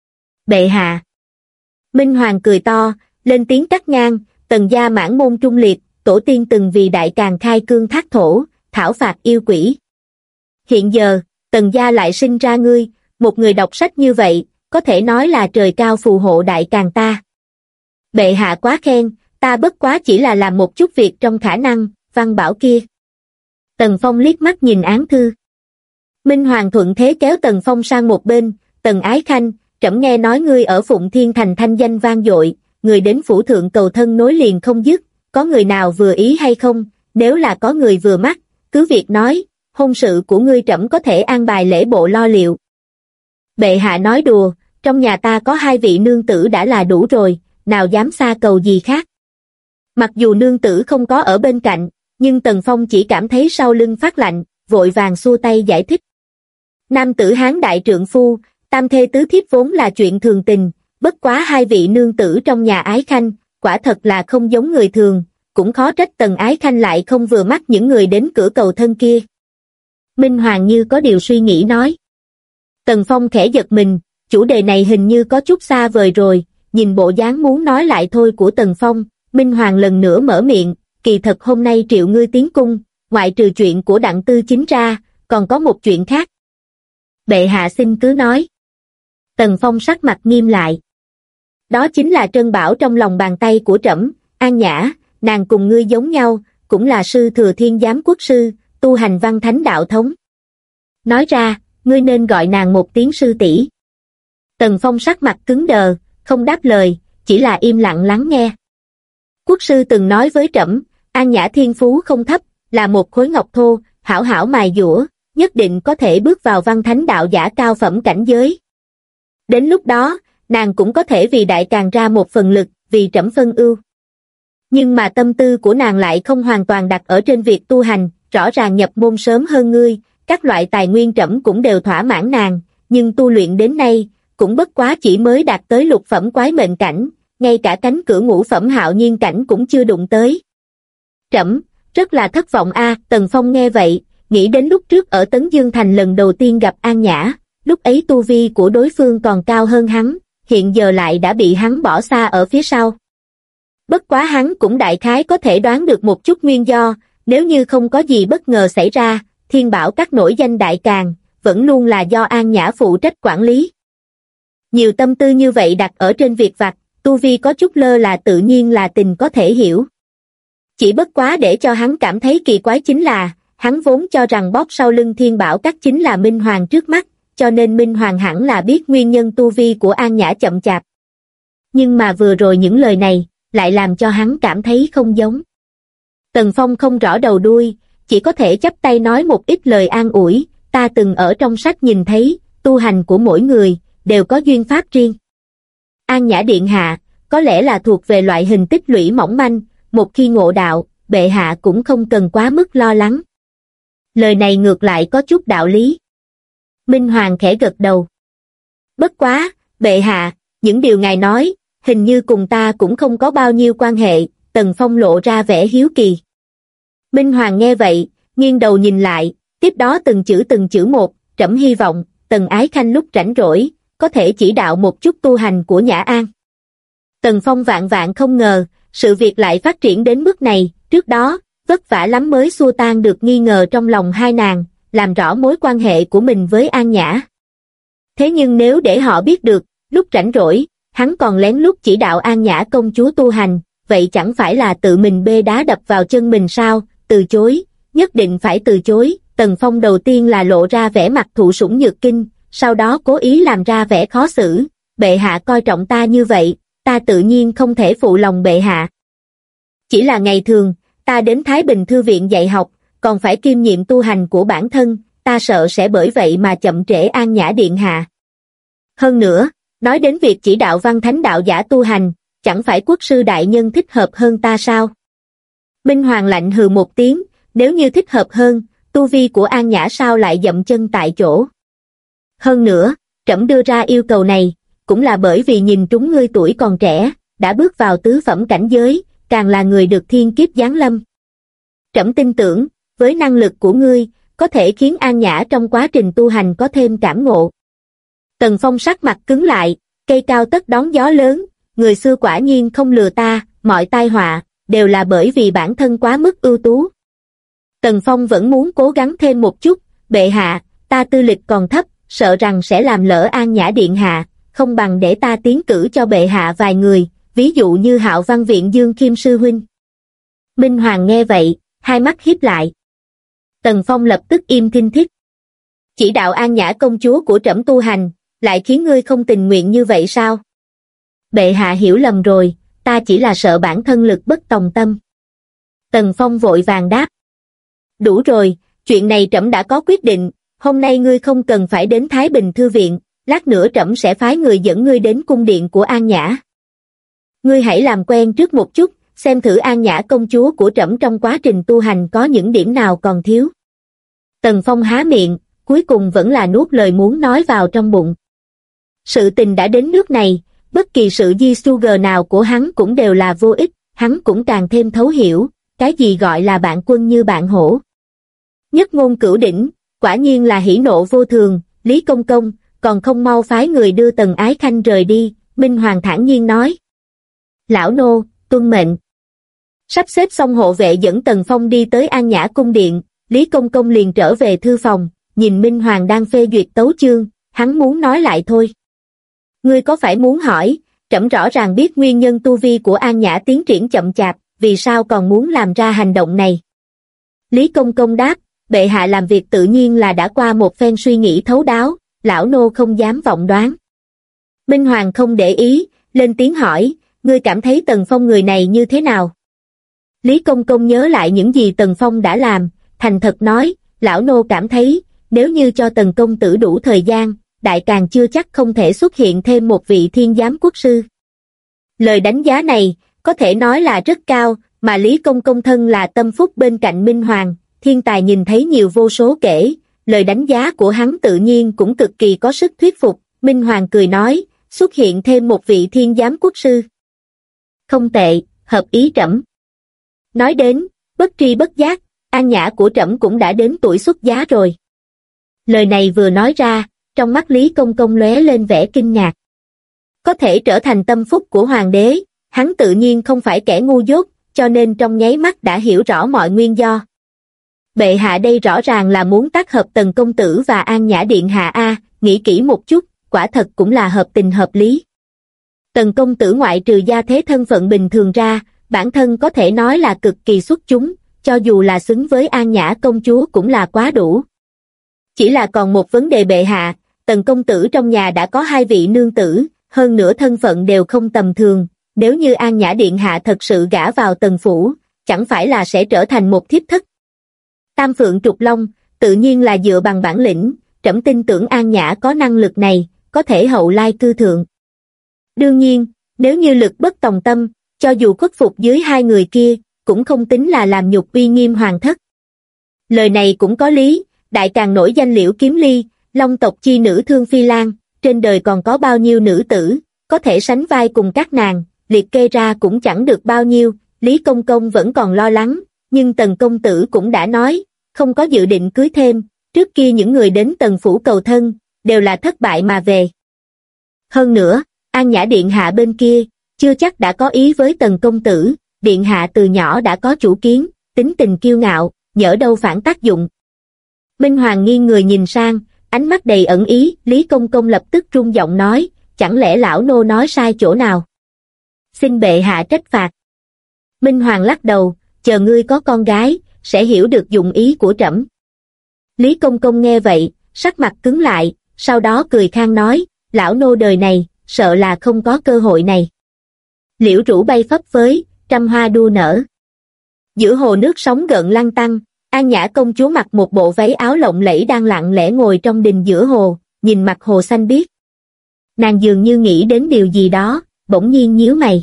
Bệ hạ. Minh Hoàng cười to, lên tiếng cắt ngang, Tần gia mãn môn trung liệt, tổ tiên từng vì đại càn khai cương thác thổ, thảo phạt yêu quỷ. Hiện giờ, Tần gia lại sinh ra ngươi, một người đọc sách như vậy, có thể nói là trời cao phù hộ đại càn ta. Bệ hạ quá khen, ta bất quá chỉ là làm một chút việc trong khả năng, văn bảo kia. Tần Phong liếc mắt nhìn án thư. Minh Hoàng thuận thế kéo Tần Phong sang một bên, Tần Ái Khanh, trẫm nghe nói ngươi ở Phụng Thiên Thành thanh danh vang dội, người đến phủ thượng cầu thân nối liền không dứt, có người nào vừa ý hay không, nếu là có người vừa mắt, cứ việc nói, hôn sự của ngươi trẫm có thể an bài lễ bộ lo liệu. Bệ hạ nói đùa, trong nhà ta có 2 vị nương tử đã là đủ rồi, nào dám xa cầu gì khác. Mặc dù nương tử không có ở bên cạnh, nhưng Tần Phong chỉ cảm thấy sau lưng phát lạnh, vội vàng xua tay giải thích. Nam tử Hán đại trượng phu, tam thê tứ thiếp vốn là chuyện thường tình, bất quá 2 vị nương tử trong nhà Ái Khanh, quả thật là không giống người thường, cũng khó trách Tần Ái Khanh lại không vừa mắt những người đến cửa cầu thân kia. Minh Hoàng như có điều suy nghĩ nói. Tần Phong khẽ giật mình, chủ đề này hình như có chút xa vời rồi, nhìn bộ dáng muốn nói lại thôi của Tần Phong, Minh Hoàng lần nữa mở miệng, kỳ thật hôm nay triệu ngươi tiến cung, ngoại trừ chuyện của Đặng Tư Chính ra, còn có một chuyện khác. Bệ hạ xin cứ nói. Tần Phong sắc mặt nghiêm lại. Đó chính là trân bảo trong lòng bàn tay của trẫm, An Nhã, nàng cùng ngươi giống nhau, cũng là sư thừa Thiên Giám Quốc sư, tu hành văn thánh đạo thống. Nói ra, ngươi nên gọi nàng một tiếng sư tỷ. Tần Phong sắc mặt cứng đờ, không đáp lời, chỉ là im lặng lắng nghe. Quốc sư từng nói với trẫm, An Nhã thiên phú không thấp, là một khối ngọc thô, hảo hảo mài dũa, nhất định có thể bước vào văn thánh đạo giả cao phẩm cảnh giới. Đến lúc đó, nàng cũng có thể vì đại càn ra một phần lực, vì trẫm phân ưu. Nhưng mà tâm tư của nàng lại không hoàn toàn đặt ở trên việc tu hành, rõ ràng nhập môn sớm hơn ngươi, các loại tài nguyên trẫm cũng đều thỏa mãn nàng, nhưng tu luyện đến nay, cũng bất quá chỉ mới đạt tới lục phẩm quái mệnh cảnh, ngay cả cánh cửa ngũ phẩm hạo nhiên cảnh cũng chưa đụng tới. Trẫm, rất là thất vọng a. Tần Phong nghe vậy, nghĩ đến lúc trước ở Tấn Dương Thành lần đầu tiên gặp An Nhã, lúc ấy tu vi của đối phương còn cao hơn hắn, hiện giờ lại đã bị hắn bỏ xa ở phía sau. Bất quá hắn cũng đại khái có thể đoán được một chút nguyên do, nếu như không có gì bất ngờ xảy ra, Thiên Bảo các nổi danh đại càn, vẫn luôn là do An Nhã phụ trách quản lý. Nhiều tâm tư như vậy đặt ở trên việc vặt, tu vi có chút lơ là tự nhiên là tình có thể hiểu. Chỉ bất quá để cho hắn cảm thấy kỳ quái chính là, hắn vốn cho rằng bóp sau lưng Thiên Bảo các chính là Minh Hoàng trước mắt, cho nên Minh Hoàng hẳn là biết nguyên nhân tu vi của An Nhã chậm chạp. Nhưng mà vừa rồi những lời này, lại làm cho hắn cảm thấy không giống. Tần Phong không rõ đầu đuôi, chỉ có thể chắp tay nói một ít lời an ủi, ta từng ở trong sách nhìn thấy, tu hành của mỗi người, đều có duyên pháp riêng. An Nhã điện hạ, có lẽ là thuộc về loại hình tích lũy mỏng manh, một khi ngộ đạo, bệ hạ cũng không cần quá mức lo lắng. Lời này ngược lại có chút đạo lý. Minh Hoàng khẽ gật đầu. Bất quá, bệ hạ, những điều ngài nói, hình như cùng ta cũng không có bao nhiêu quan hệ, Tần Phong lộ ra vẻ hiếu kỳ. Minh Hoàng nghe vậy, nghiêng đầu nhìn lại, tiếp đó từng chữ một, trẫm hy vọng, Tần Ái Khanh lúc rảnh rỗi, có thể chỉ đạo một chút tu hành của Nhã An. Tần Phong vạn vạn không ngờ, sự việc lại phát triển đến mức này, trước đó, vất vả lắm mới xua tan được nghi ngờ trong lòng hai nàng, làm rõ mối quan hệ của mình với An Nhã. Thế nhưng nếu để họ biết được, lúc rảnh rỗi, hắn còn lén lút chỉ đạo An Nhã công chúa tu hành, vậy chẳng phải là tự mình bê đá đập vào chân mình sao? Từ chối, nhất định phải từ chối. Tần Phong đầu tiên là lộ ra vẻ mặt thụ sủng nhược kinh, sau đó cố ý làm ra vẻ khó xử. Bệ hạ coi trọng ta như vậy, ta tự nhiên không thể phụ lòng bệ hạ. Chỉ là ngày thường, ta đến Thái Bình Thư viện dạy học, còn phải kiêm nhiệm tu hành của bản thân, ta sợ sẽ bởi vậy mà chậm trễ An Nhã điện hạ. Hơn nữa, nói đến việc chỉ đạo văn thánh đạo giả tu hành, chẳng phải quốc sư đại nhân thích hợp hơn ta sao? Minh Hoàng lạnh hừ một tiếng, nếu như thích hợp hơn, tu vi của An Nhã sao lại dậm chân tại chỗ? Hơn nữa, trẫm đưa ra yêu cầu này, cũng là bởi vì nhìn trúng ngươi tuổi còn trẻ, đã bước vào tứ phẩm cảnh giới, càng là người được thiên kiếp giáng lâm. Trẫm tin tưởng, với năng lực của ngươi, có thể khiến An Nhã trong quá trình tu hành có thêm cảm ngộ. Tần Phong sắc mặt cứng lại, cây cao tất đón gió lớn, người xưa quả nhiên không lừa ta, mọi tai họa, đều là bởi vì bản thân quá mức ưu tú. Tần Phong vẫn muốn cố gắng thêm một chút, bệ hạ, ta tư lịch còn thấp, sợ rằng sẽ làm lỡ An Nhã điện hạ, không bằng để ta tiến cử cho bệ hạ vài người, ví dụ như Hạo Văn viện Dương Khiêm sư huynh. Minh Hoàng nghe vậy, hai mắt híp lại. Tần Phong lập tức im thinh thích. Chỉ đạo An Nhã công chúa của trẫm tu hành, lại khiến ngươi không tình nguyện như vậy sao? Bệ hạ hiểu lầm rồi, ta chỉ là sợ bản thân lực bất tòng tâm. Tần Phong vội vàng đáp. Đủ rồi, chuyện này trẫm đã có quyết định, hôm nay ngươi không cần phải đến Thái Bình Thư viện, lát nữa trẫm sẽ phái người dẫn ngươi đến cung điện của An Nhã. Ngươi hãy làm quen trước một chút, xem thử An Nhã công chúa của trẫm trong quá trình tu hành có những điểm nào còn thiếu. Tần Phong há miệng, cuối cùng vẫn là nuốt lời muốn nói vào trong bụng. Sự tình đã đến nước này, bất kỳ sự di sugar nào của hắn cũng đều là vô ích, hắn cũng càng thêm thấu hiểu, cái gì gọi là bạn quân như bạn hổ. Nhất ngôn cửu đỉnh, quả nhiên là hỉ nộ vô thường, Lý Công Công, còn không mau phái người đưa Tần Ái Khanh rời đi, Minh Hoàng thản nhiên nói. Lão nô, tuân mệnh. Sắp xếp xong hộ vệ dẫn Tần Phong đi tới An Nhã cung điện, Lý Công Công liền trở về thư phòng, nhìn Minh Hoàng đang phê duyệt tấu chương, hắn muốn nói lại thôi. Ngươi có phải muốn hỏi, trẫm rõ ràng biết nguyên nhân tu vi của An Nhã tiến triển chậm chạp, vì sao còn muốn làm ra hành động này? Lý Công Công đáp, bệ hạ làm việc tự nhiên là đã qua một phen suy nghĩ thấu đáo, lão nô không dám vọng đoán. Minh Hoàng không để ý, lên tiếng hỏi, ngươi cảm thấy Tần Phong người này như thế nào? Lý Công Công nhớ lại những gì Tần Phong đã làm, thành thật nói, lão nô cảm thấy, nếu như cho Tần công tử đủ thời gian, đại càng chưa chắc không thể xuất hiện thêm một vị thiên giám quốc sư. Lời đánh giá này, có thể nói là rất cao, mà Lý Công Công thân là tâm phúc bên cạnh Minh Hoàng, thiên tài nhìn thấy nhiều vô số kể, lời đánh giá của hắn tự nhiên cũng cực kỳ có sức thuyết phục. Minh Hoàng cười nói, xuất hiện thêm một vị thiên giám quốc sư. Không tệ, hợp ý trẫm. Nói đến, bất tri bất giác, An Nhã của trẫm cũng đã đến tuổi xuất giá rồi. Lời này vừa nói ra, trong mắt Lý Công Công lóe lên vẻ kinh ngạc. Có thể trở thành tâm phúc của hoàng đế, hắn tự nhiên không phải kẻ ngu dốt, cho nên trong nháy mắt đã hiểu rõ mọi nguyên do. Bệ hạ đây rõ ràng là muốn tác hợp Tần công tử và An Nhã điện hạ a, nghĩ kỹ một chút, quả thật cũng là hợp tình hợp lý. Tần công tử ngoại trừ gia thế thân phận bình thường ra, bản thân có thể nói là cực kỳ xuất chúng, cho dù là xứng với An Nhã công chúa cũng là quá đủ. Chỉ là còn một vấn đề bệ hạ, Tần công tử trong nhà đã có hai vị nương tử, hơn nữa thân phận đều không tầm thường, nếu như An Nhã điện hạ thật sự gả vào Tần phủ, chẳng phải là sẽ trở thành một thiếp thất. Tam Phượng Trục Long, tự nhiên là dựa bằng bản lĩnh, trẫm tin tưởng An Nhã có năng lực này, có thể hậu lai cư thượng. Đương nhiên, nếu như lực bất tòng tâm, cho dù khuất phục dưới hai người kia, cũng không tính là làm nhục uy nghiêm hoàng thất. Lời này cũng có lý, đại càng nổi danh Liễu Kiếm Ly, Long tộc chi nữ Thương Phi Lan, trên đời còn có bao nhiêu nữ tử, có thể sánh vai cùng các nàng, liệt kê ra cũng chẳng được bao nhiêu, Lý Công Công vẫn còn lo lắng, nhưng Tần công tử cũng đã nói, không có dự định cưới thêm, trước kia những người đến Tần phủ cầu thân, đều là thất bại mà về. Hơn nữa, An Nhã điện hạ bên kia, chưa chắc đã có ý với Tần công tử, điện hạ từ nhỏ đã có chủ kiến, tính tình kiêu ngạo, nhỡ đâu phản tác dụng. Minh Hoàng nghiêng người nhìn sang, ánh mắt đầy ẩn ý, Lý Công Công lập tức rung giọng nói, chẳng lẽ lão nô nói sai chỗ nào? Xin bệ hạ trách phạt. Minh Hoàng lắc đầu, chờ ngươi có con gái, sẽ hiểu được dụng ý của trẫm. Lý Công Công nghe vậy, sắc mặt cứng lại, sau đó cười khang nói, lão nô đời này, sợ là không có cơ hội này. Liễu rủ bay phấp phới, trăm hoa đua nở. Giữa hồ nước sóng gợn lăn tăn, An Nhã công chúa mặc một bộ váy áo lộng lẫy đang lặng lẽ ngồi trong đình giữa hồ, nhìn mặt hồ xanh biếc. Nàng dường như nghĩ đến điều gì đó, bỗng nhiên nhíu mày.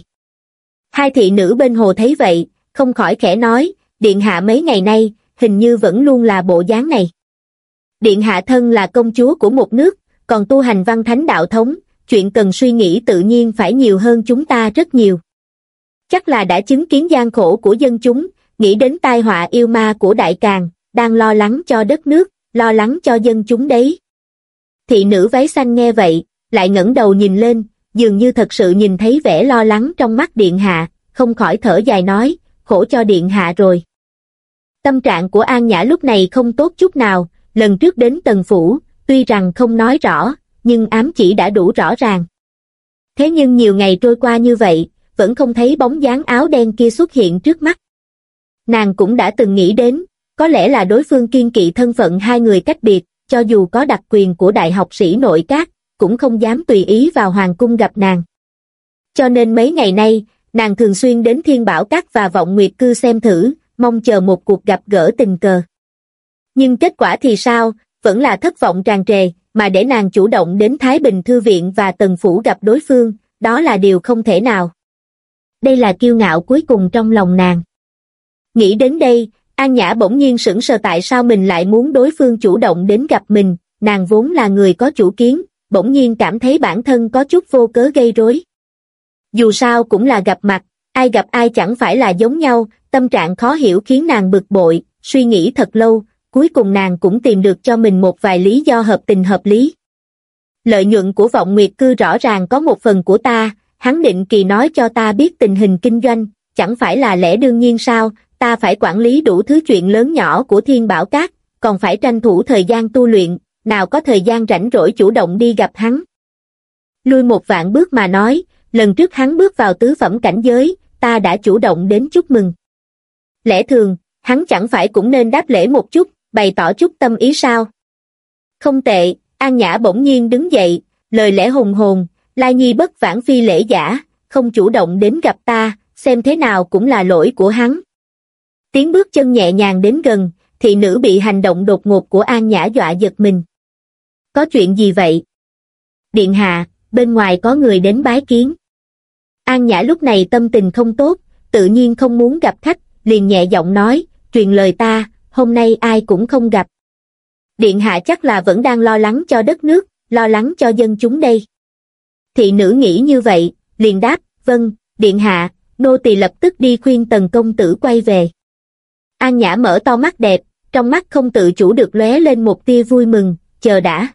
Hai thị nữ bên hồ thấy vậy, không khỏi khẽ nói, điện hạ mấy ngày nay, hình như vẫn luôn là bộ dáng này. Điện hạ thân là công chúa của một nước, còn tu hành văn thánh đạo thống, chuyện cần suy nghĩ tự nhiên phải nhiều hơn chúng ta rất nhiều. Chắc là đã chứng kiến gian khổ của dân chúng, nghĩ đến tai họa yêu ma của Đại Càn, đang lo lắng cho đất nước, lo lắng cho dân chúng đấy. Thị nữ váy xanh nghe vậy, lại ngẩng đầu nhìn lên, dường như thật sự nhìn thấy vẻ lo lắng trong mắt điện hạ, không khỏi thở dài nói, khổ cho điện hạ rồi. Tâm trạng của An Nhã lúc này không tốt chút nào, lần trước đến Tần phủ, tuy rằng không nói rõ, nhưng ám chỉ đã đủ rõ ràng. Thế nhưng nhiều ngày trôi qua như vậy, vẫn không thấy bóng dáng áo đen kia xuất hiện trước mắt. Nàng cũng đã từng nghĩ đến, có lẽ là đối phương kiêng kỵ thân phận hai người cách biệt, cho dù có đặc quyền của đại học sĩ nội các, cũng không dám tùy ý vào hoàng cung gặp nàng. Cho nên mấy ngày nay, nàng thường xuyên đến Thiên Bảo Các và Vọng Nguyệt Cư xem thử, mong chờ một cuộc gặp gỡ tình cờ. Nhưng kết quả thì sao, vẫn là thất vọng tràn trề, mà để nàng chủ động đến Thái Bình Thư Viện và Tần Phủ gặp đối phương, đó là điều không thể nào. Đây là kiêu ngạo cuối cùng trong lòng nàng. Nghĩ đến đây, An Nhã bỗng nhiên sững sờ tại sao mình lại muốn đối phương chủ động đến gặp mình, nàng vốn là người có chủ kiến, bỗng nhiên cảm thấy bản thân có chút vô cớ gây rối. Dù sao cũng là gặp mặt, ai gặp ai chẳng phải là giống nhau, tâm trạng khó hiểu khiến nàng bực bội, suy nghĩ thật lâu, cuối cùng nàng cũng tìm được cho mình một vài lý do hợp tình hợp lý. Lợi nhuận của Vọng Nguyệt Cư rõ ràng có một phần của ta, hắn định kỳ nói cho ta biết tình hình kinh doanh, chẳng phải là lẽ đương nhiên sao, ta phải quản lý đủ thứ chuyện lớn nhỏ của Thiên Bảo Các, còn phải tranh thủ thời gian tu luyện, nào có thời gian rảnh rỗi chủ động đi gặp hắn. Lui một vạn bước mà nói, lần trước hắn bước vào tứ phẩm cảnh giới, ta đã chủ động đến chúc mừng. Lẽ thường, hắn chẳng phải cũng nên đáp lễ một chút, bày tỏ chút tâm ý sao? Không tệ, An Nhã bỗng nhiên đứng dậy, lời lẽ hùng hồn, Lai Nhi bất vãng phi lễ giả, không chủ động đến gặp ta, xem thế nào cũng là lỗi của hắn. Tiếng bước chân nhẹ nhàng đến gần, thị nữ bị hành động đột ngột của An Nhã dọa giật mình. Có chuyện gì vậy? Điện hạ, bên ngoài có người đến bái kiến. An Nhã lúc này tâm tình không tốt, tự nhiên không muốn gặp khách, liền nhẹ giọng nói, truyền lời ta, hôm nay ai cũng không gặp. Điện hạ chắc là vẫn đang lo lắng cho đất nước, lo lắng cho dân chúng đây. Thị nữ nghĩ như vậy, liền đáp, vâng, điện hạ, nô tỳ lập tức đi khuyên Tần công tử quay về. An Nhã mở to mắt đẹp, trong mắt không tự chủ được lóe lên một tia vui mừng, chờ đã.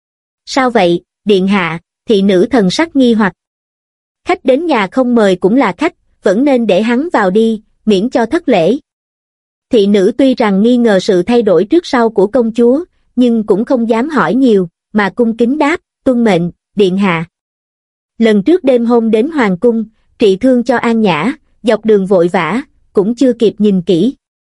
Sao vậy, điện hạ? Thị nữ thần sắc nghi hoặc. Khách đến nhà không mời cũng là khách, vẫn nên để hắn vào đi, miễn cho thất lễ. Thị nữ tuy rằng nghi ngờ sự thay đổi trước sau của công chúa, nhưng cũng không dám hỏi nhiều, mà cung kính đáp, tuân mệnh, điện hạ. Lần trước đêm hôm đến hoàng cung, trị thương cho An Nhã, dọc đường vội vã, cũng chưa kịp nhìn kỹ.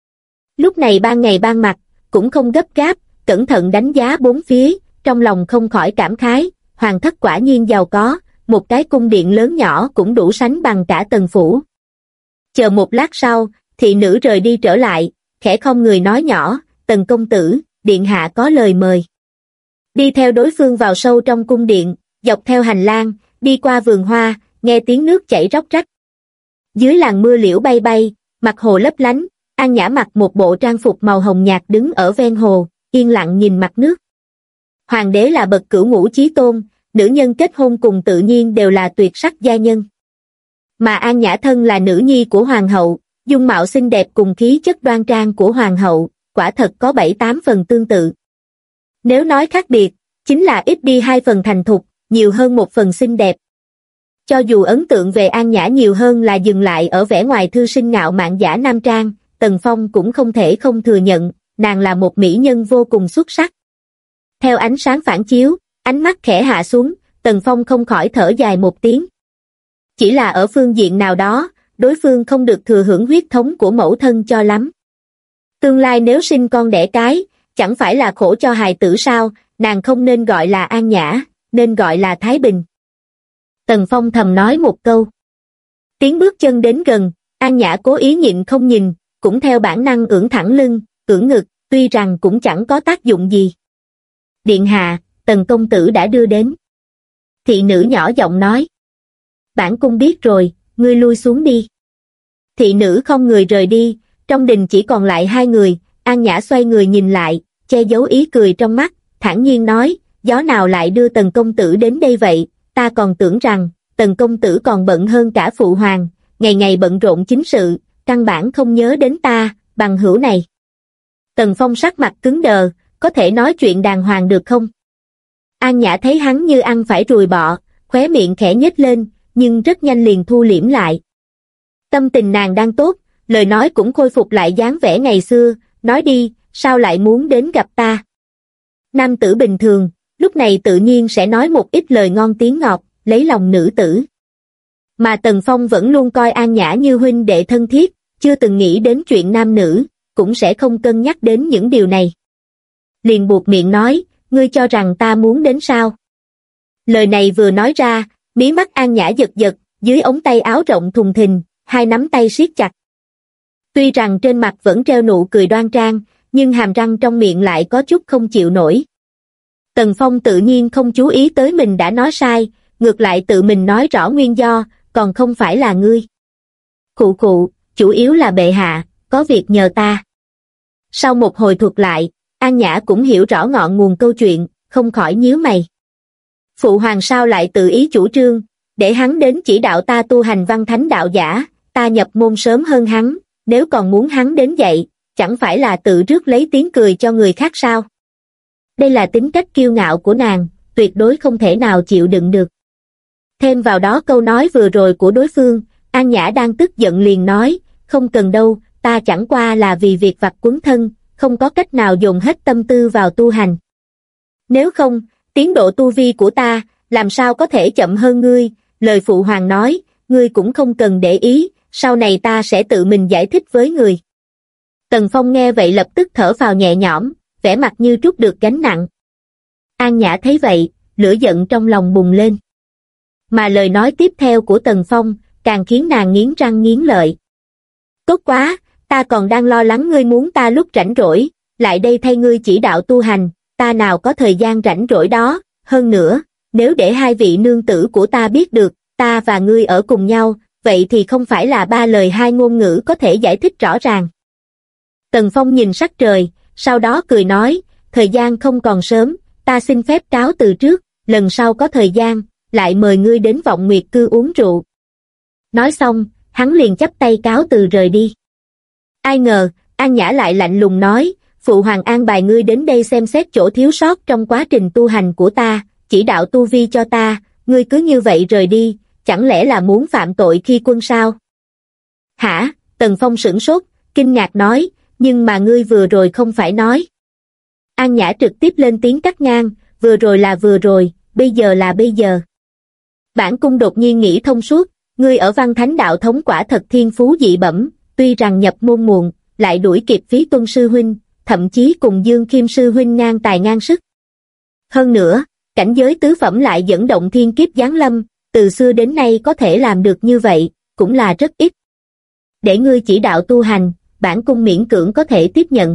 Lúc này ban ngày ban mặt, cũng không gấp gáp, cẩn thận đánh giá bốn phía, trong lòng không khỏi cảm khái, hoàng thất quả nhiên giàu có, một cái cung điện lớn nhỏ cũng đủ sánh bằng cả Tần phủ. Chờ một lát sau, thị nữ rời đi trở lại, khẽ không người nói nhỏ, Tần công tử, điện hạ có lời mời. Đi theo đối phương vào sâu trong cung điện, dọc theo hành lang, đi qua vườn hoa, nghe tiếng nước chảy róc rách. Dưới làn mưa liễu bay bay, mặt hồ lấp lánh, An Nhã mặc một bộ trang phục màu hồng nhạt đứng ở ven hồ, yên lặng nhìn mặt nước. Hoàng đế là bậc cửu ngũ chí tôn, nữ nhân kết hôn cùng tự nhiên đều là tuyệt sắc gia nhân. Mà An Nhã thân là nữ nhi của hoàng hậu, dung mạo xinh đẹp cùng khí chất đoan trang của hoàng hậu, quả thật có 7-8 phần tương tự. Nếu nói khác biệt, chính là ít đi 2 phần thành thục, nhiều hơn 1 phần xinh đẹp. Cho dù ấn tượng về An Nhã nhiều hơn là dừng lại ở vẻ ngoài thư sinh ngạo mạn giả nam trang, Tần Phong cũng không thể không thừa nhận, nàng là một mỹ nhân vô cùng xuất sắc. Theo ánh sáng phản chiếu, ánh mắt khẽ hạ xuống, Tần Phong không khỏi thở dài một tiếng. Chỉ là ở phương diện nào đó, đối phương không được thừa hưởng huyết thống của mẫu thân cho lắm. Tương lai nếu sinh con đẻ cái, chẳng phải là khổ cho hài tử sao, nàng không nên gọi là An Nhã, nên gọi là Thái Bình. Tần Phong thầm nói một câu. Tiếng bước chân đến gần, An Nhã cố ý nhịn không nhìn, cũng theo bản năng ưỡn thẳng lưng, ưỡn ngực, tuy rằng cũng chẳng có tác dụng gì. Điện hạ, Tần công tử đã đưa đến. Thị nữ nhỏ giọng nói. Bản cung biết rồi, ngươi lui xuống đi. Thị nữ không người rời đi, trong đình chỉ còn lại 2 người, An Nhã xoay người nhìn lại, che giấu ý cười trong mắt, thản nhiên nói, gió nào lại đưa Tần công tử đến đây vậy, ta còn tưởng rằng, Tần công tử còn bận hơn cả phụ hoàng, ngày ngày bận rộn chính sự, căn bản không nhớ đến ta, bằng hữu này. Tần Phong sắc mặt cứng đờ, có thể nói chuyện đàng hoàng được không? An Nhã thấy hắn như ăn phải ruồi bọ, khóe miệng khẽ nhếch lên, nhưng rất nhanh liền thu liễm lại. Tâm tình nàng đang tốt, lời nói cũng khôi phục lại dáng vẻ ngày xưa, nói đi, sao lại muốn đến gặp ta? Nam tử bình thường, lúc này tự nhiên sẽ nói một ít lời ngon tiếng ngọt, lấy lòng nữ tử. Mà Tần Phong vẫn luôn coi An Nhã như huynh đệ thân thiết, chưa từng nghĩ đến chuyện nam nữ, cũng sẽ không cân nhắc đến những điều này. Liền buộc miệng nói, ngươi cho rằng ta muốn đến sao? Lời này vừa nói ra, mí mắt An Nhã giật giật, dưới ống tay áo rộng thùng thình, 2 nắm tay siết chặt. Tuy rằng trên mặt vẫn treo nụ cười đoan trang, nhưng hàm răng trong miệng lại có chút không chịu nổi. Tần Phong tự nhiên không chú ý tới mình đã nói sai, ngược lại tự mình nói rõ nguyên do, còn không phải là ngươi. Khụ khụ, chủ yếu là bệ hạ, có việc nhờ ta. Sau một hồi thuật lại, An Nhã cũng hiểu rõ ngọn nguồn câu chuyện, không khỏi nhíu mày. Phụ hoàng sao lại tự ý chủ trương, để hắn đến chỉ đạo ta tu hành văn thánh đạo giả, ta nhập môn sớm hơn hắn, nếu còn muốn hắn đến dạy, chẳng phải là tự rước lấy tiếng cười cho người khác sao? Đây là tính cách kiêu ngạo của nàng, tuyệt đối không thể nào chịu đựng được. Thêm vào đó câu nói vừa rồi của đối phương, An Nhã đang tức giận liền nói, không cần đâu, ta chẳng qua là vì việc vặt quấn thân, không có cách nào dồn hết tâm tư vào tu hành. Nếu không, tiến độ tu vi của ta, làm sao có thể chậm hơn ngươi, lời phụ hoàng nói, ngươi cũng không cần để ý, sau này ta sẽ tự mình giải thích với người. Tần Phong nghe vậy lập tức thở phào nhẹ nhõm, vẻ mặt như trút được gánh nặng. An Nhã thấy vậy, lửa giận trong lòng bùng lên. Mà lời nói tiếp theo của Tần Phong, càng khiến nàng nghiến răng nghiến lợi. Tốt quá, ta còn đang lo lắng ngươi muốn ta lúc rảnh rỗi, lại đây thay ngươi chỉ đạo tu hành, ta nào có thời gian rảnh rỗi đó, hơn nữa, nếu để 2 vị nương tử của ta biết được, ta và ngươi ở cùng nhau, vậy thì không phải là 3 lời 2 ngôn ngữ có thể giải thích rõ ràng. Tần Phong nhìn sắc trời, sau đó cười nói, thời gian không còn sớm, ta xin phép cáo từ trước, lần sau có thời gian, lại mời ngươi đến Vọng Nguyệt Cư uống rượu. Nói xong, hắn liền chắp tay cáo từ rời đi. Ai ngờ, An Nhã lại lạnh lùng nói, phụ hoàng an bài ngươi đến đây xem xét chỗ thiếu sót trong quá trình tu hành của ta, chỉ đạo tu vi cho ta, ngươi cứ như vậy rời đi, chẳng lẽ là muốn phạm tội khi quân sao? Hả? Tần Phong sửng sốt, kinh ngạc nói, nhưng mà ngươi vừa rồi không phải nói. An Nhã trực tiếp lên tiếng cắt ngang, vừa rồi là vừa rồi, bây giờ là bây giờ. Bản cung đột nhiên nghĩ thông suốt, ngươi ở văn thánh đạo thống quả thật thiên phú dị bẩm, tuy rằng nhập môn muộn, lại đuổi kịp Phí Tuân sư huynh, thậm chí cùng Dương Khiêm sư huynh ngang tài ngang sức. Hơn nữa, cảnh giới tứ phẩm lại dẫn động thiên kiếp giáng lâm, từ xưa đến nay có thể làm được như vậy, cũng là rất ít. Để ngươi chỉ đạo tu hành, bản cung miễn cưỡng có thể tiếp nhận.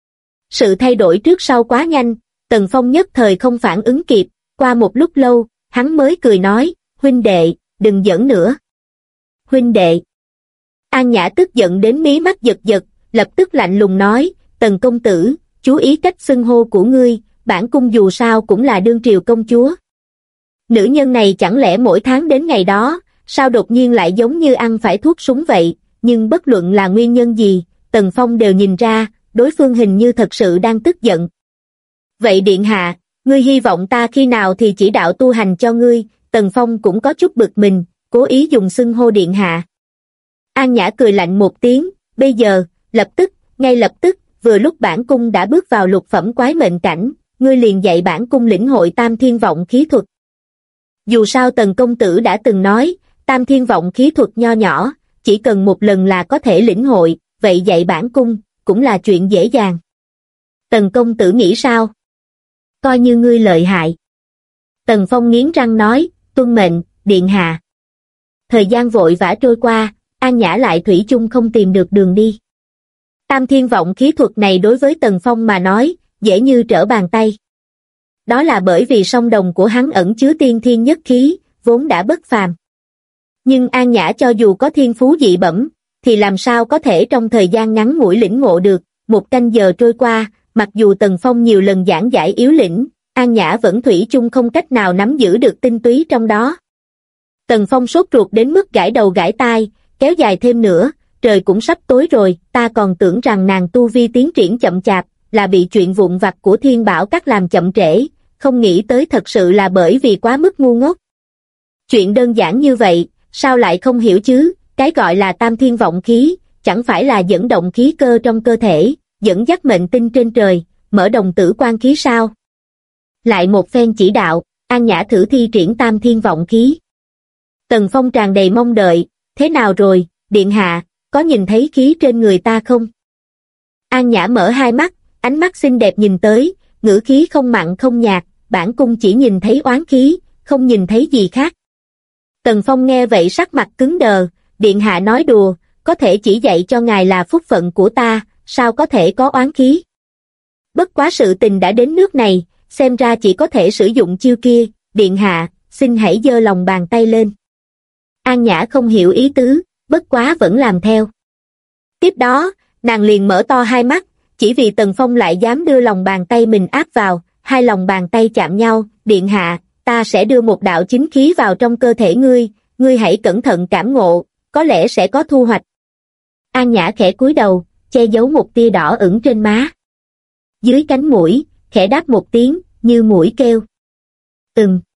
Sự thay đổi trước sau quá nhanh, Tần Phong nhất thời không phản ứng kịp, qua một lúc lâu, hắn mới cười nói, huynh đệ, đừng giỡn nữa. Huynh đệ. An Nhã tức giận đến mí mắt giật giật, lập tức lạnh lùng nói, Tần công tử, chú ý cách xưng hô của ngươi, bản cung dù sao cũng là đương triều công chúa. Nữ nhân này chẳng lẽ mỗi tháng đến ngày đó, sao đột nhiên lại giống như ăn phải thuốc súng vậy, nhưng bất luận là nguyên nhân gì, Tần Phong đều nhìn ra, đối phương hình như thật sự đang tức giận. Vậy điện hạ, ngươi hy vọng ta khi nào thì chỉ đạo tu hành cho ngươi? Tần Phong cũng có chút bực mình, cố ý dùng xưng hô điện hạ. An Nhã cười lạnh một tiếng, bây giờ, lập tức, ngay lập tức, vừa lúc bản cung đã bước vào lục phẩm quái mệnh cảnh, ngươi liền dạy bản cung lĩnh hội tam thiên vọng khí thuật. Dù sao Tần công tử đã từng nói, tam thiên vọng khí thuật nho nhỏ, chỉ cần một lần là có thể lĩnh hội, vậy dạy bản cung, cũng là chuyện dễ dàng. Tần công tử nghĩ sao? Coi như ngươi lợi hại. Tần Phong nghiến răng nói, tuân mệnh, điện hạ. Thời gian vội vã trôi qua, An Nhã lại thủy chung không tìm được đường đi. Tam thiên vọng khí thuật này đối với Tần Phong mà nói, dễ như trở bàn tay. Đó là bởi vì song đồng của hắn ẩn chứa tiên thiên nhất khí, vốn đã bất phàm. Nhưng An Nhã cho dù có thiên phú dị bẩm, thì làm sao có thể trong thời gian ngắn ngủi lĩnh ngộ được. Một canh giờ trôi qua, mặc dù Tần Phong nhiều lần giảng giải yếu lĩnh, An Nhã vẫn thủy chung không cách nào nắm giữ được tinh túy trong đó. Tần Phong sốt ruột đến mức gãi đầu gãi tai, kéo dài thêm nữa, trời cũng sắp tối rồi, ta còn tưởng rằng nàng tu vi tiến triển chậm chạp, là bị chuyện vụn vặt của Thiên Bảo Các làm chậm trễ, không nghĩ tới thật sự là bởi vì quá mức ngu ngốc. Chuyện đơn giản như vậy, sao lại không hiểu chứ, cái gọi là tam thiên vọng khí, chẳng phải là dẫn động khí cơ trong cơ thể, dẫn dắt mệnh tinh trên trời, mở đồng tử quan khí sao? Lại một phen chỉ đạo, An Nhã thử thi triển tam thiên vọng khí. Tần Phong tràn đầy mong đợi, thế nào rồi, điện hạ, có nhìn thấy khí trên người ta không? An Nhã mở hai mắt, ánh mắt xinh đẹp nhìn tới, ngữ khí không mặn không nhạt, bản cung chỉ nhìn thấy oán khí, không nhìn thấy gì khác. Tần Phong nghe vậy sắc mặt cứng đờ, điện hạ nói đùa, có thể chỉ dạy cho ngài là phúc phận của ta, sao có thể có oán khí? Bất quá sự tình đã đến nước này, xem ra chỉ có thể sử dụng chiêu kia, điện hạ, xin hãy giơ lòng bàn tay lên. An Nhã không hiểu ý tứ, bất quá vẫn làm theo. Tiếp đó, nàng liền mở to hai mắt, chỉ vì Tần Phong lại dám đưa lòng bàn tay mình áp vào, hai lòng bàn tay chạm nhau, điện hạ, ta sẽ đưa một đạo chính khí vào trong cơ thể ngươi, ngươi hãy cẩn thận cảm ngộ, có lẽ sẽ có thu hoạch. An Nhã khẽ cúi đầu, che giấu một tia đỏ ửng trên má. Dưới cánh mũi, khẽ đáp một tiếng, như mũi kêu.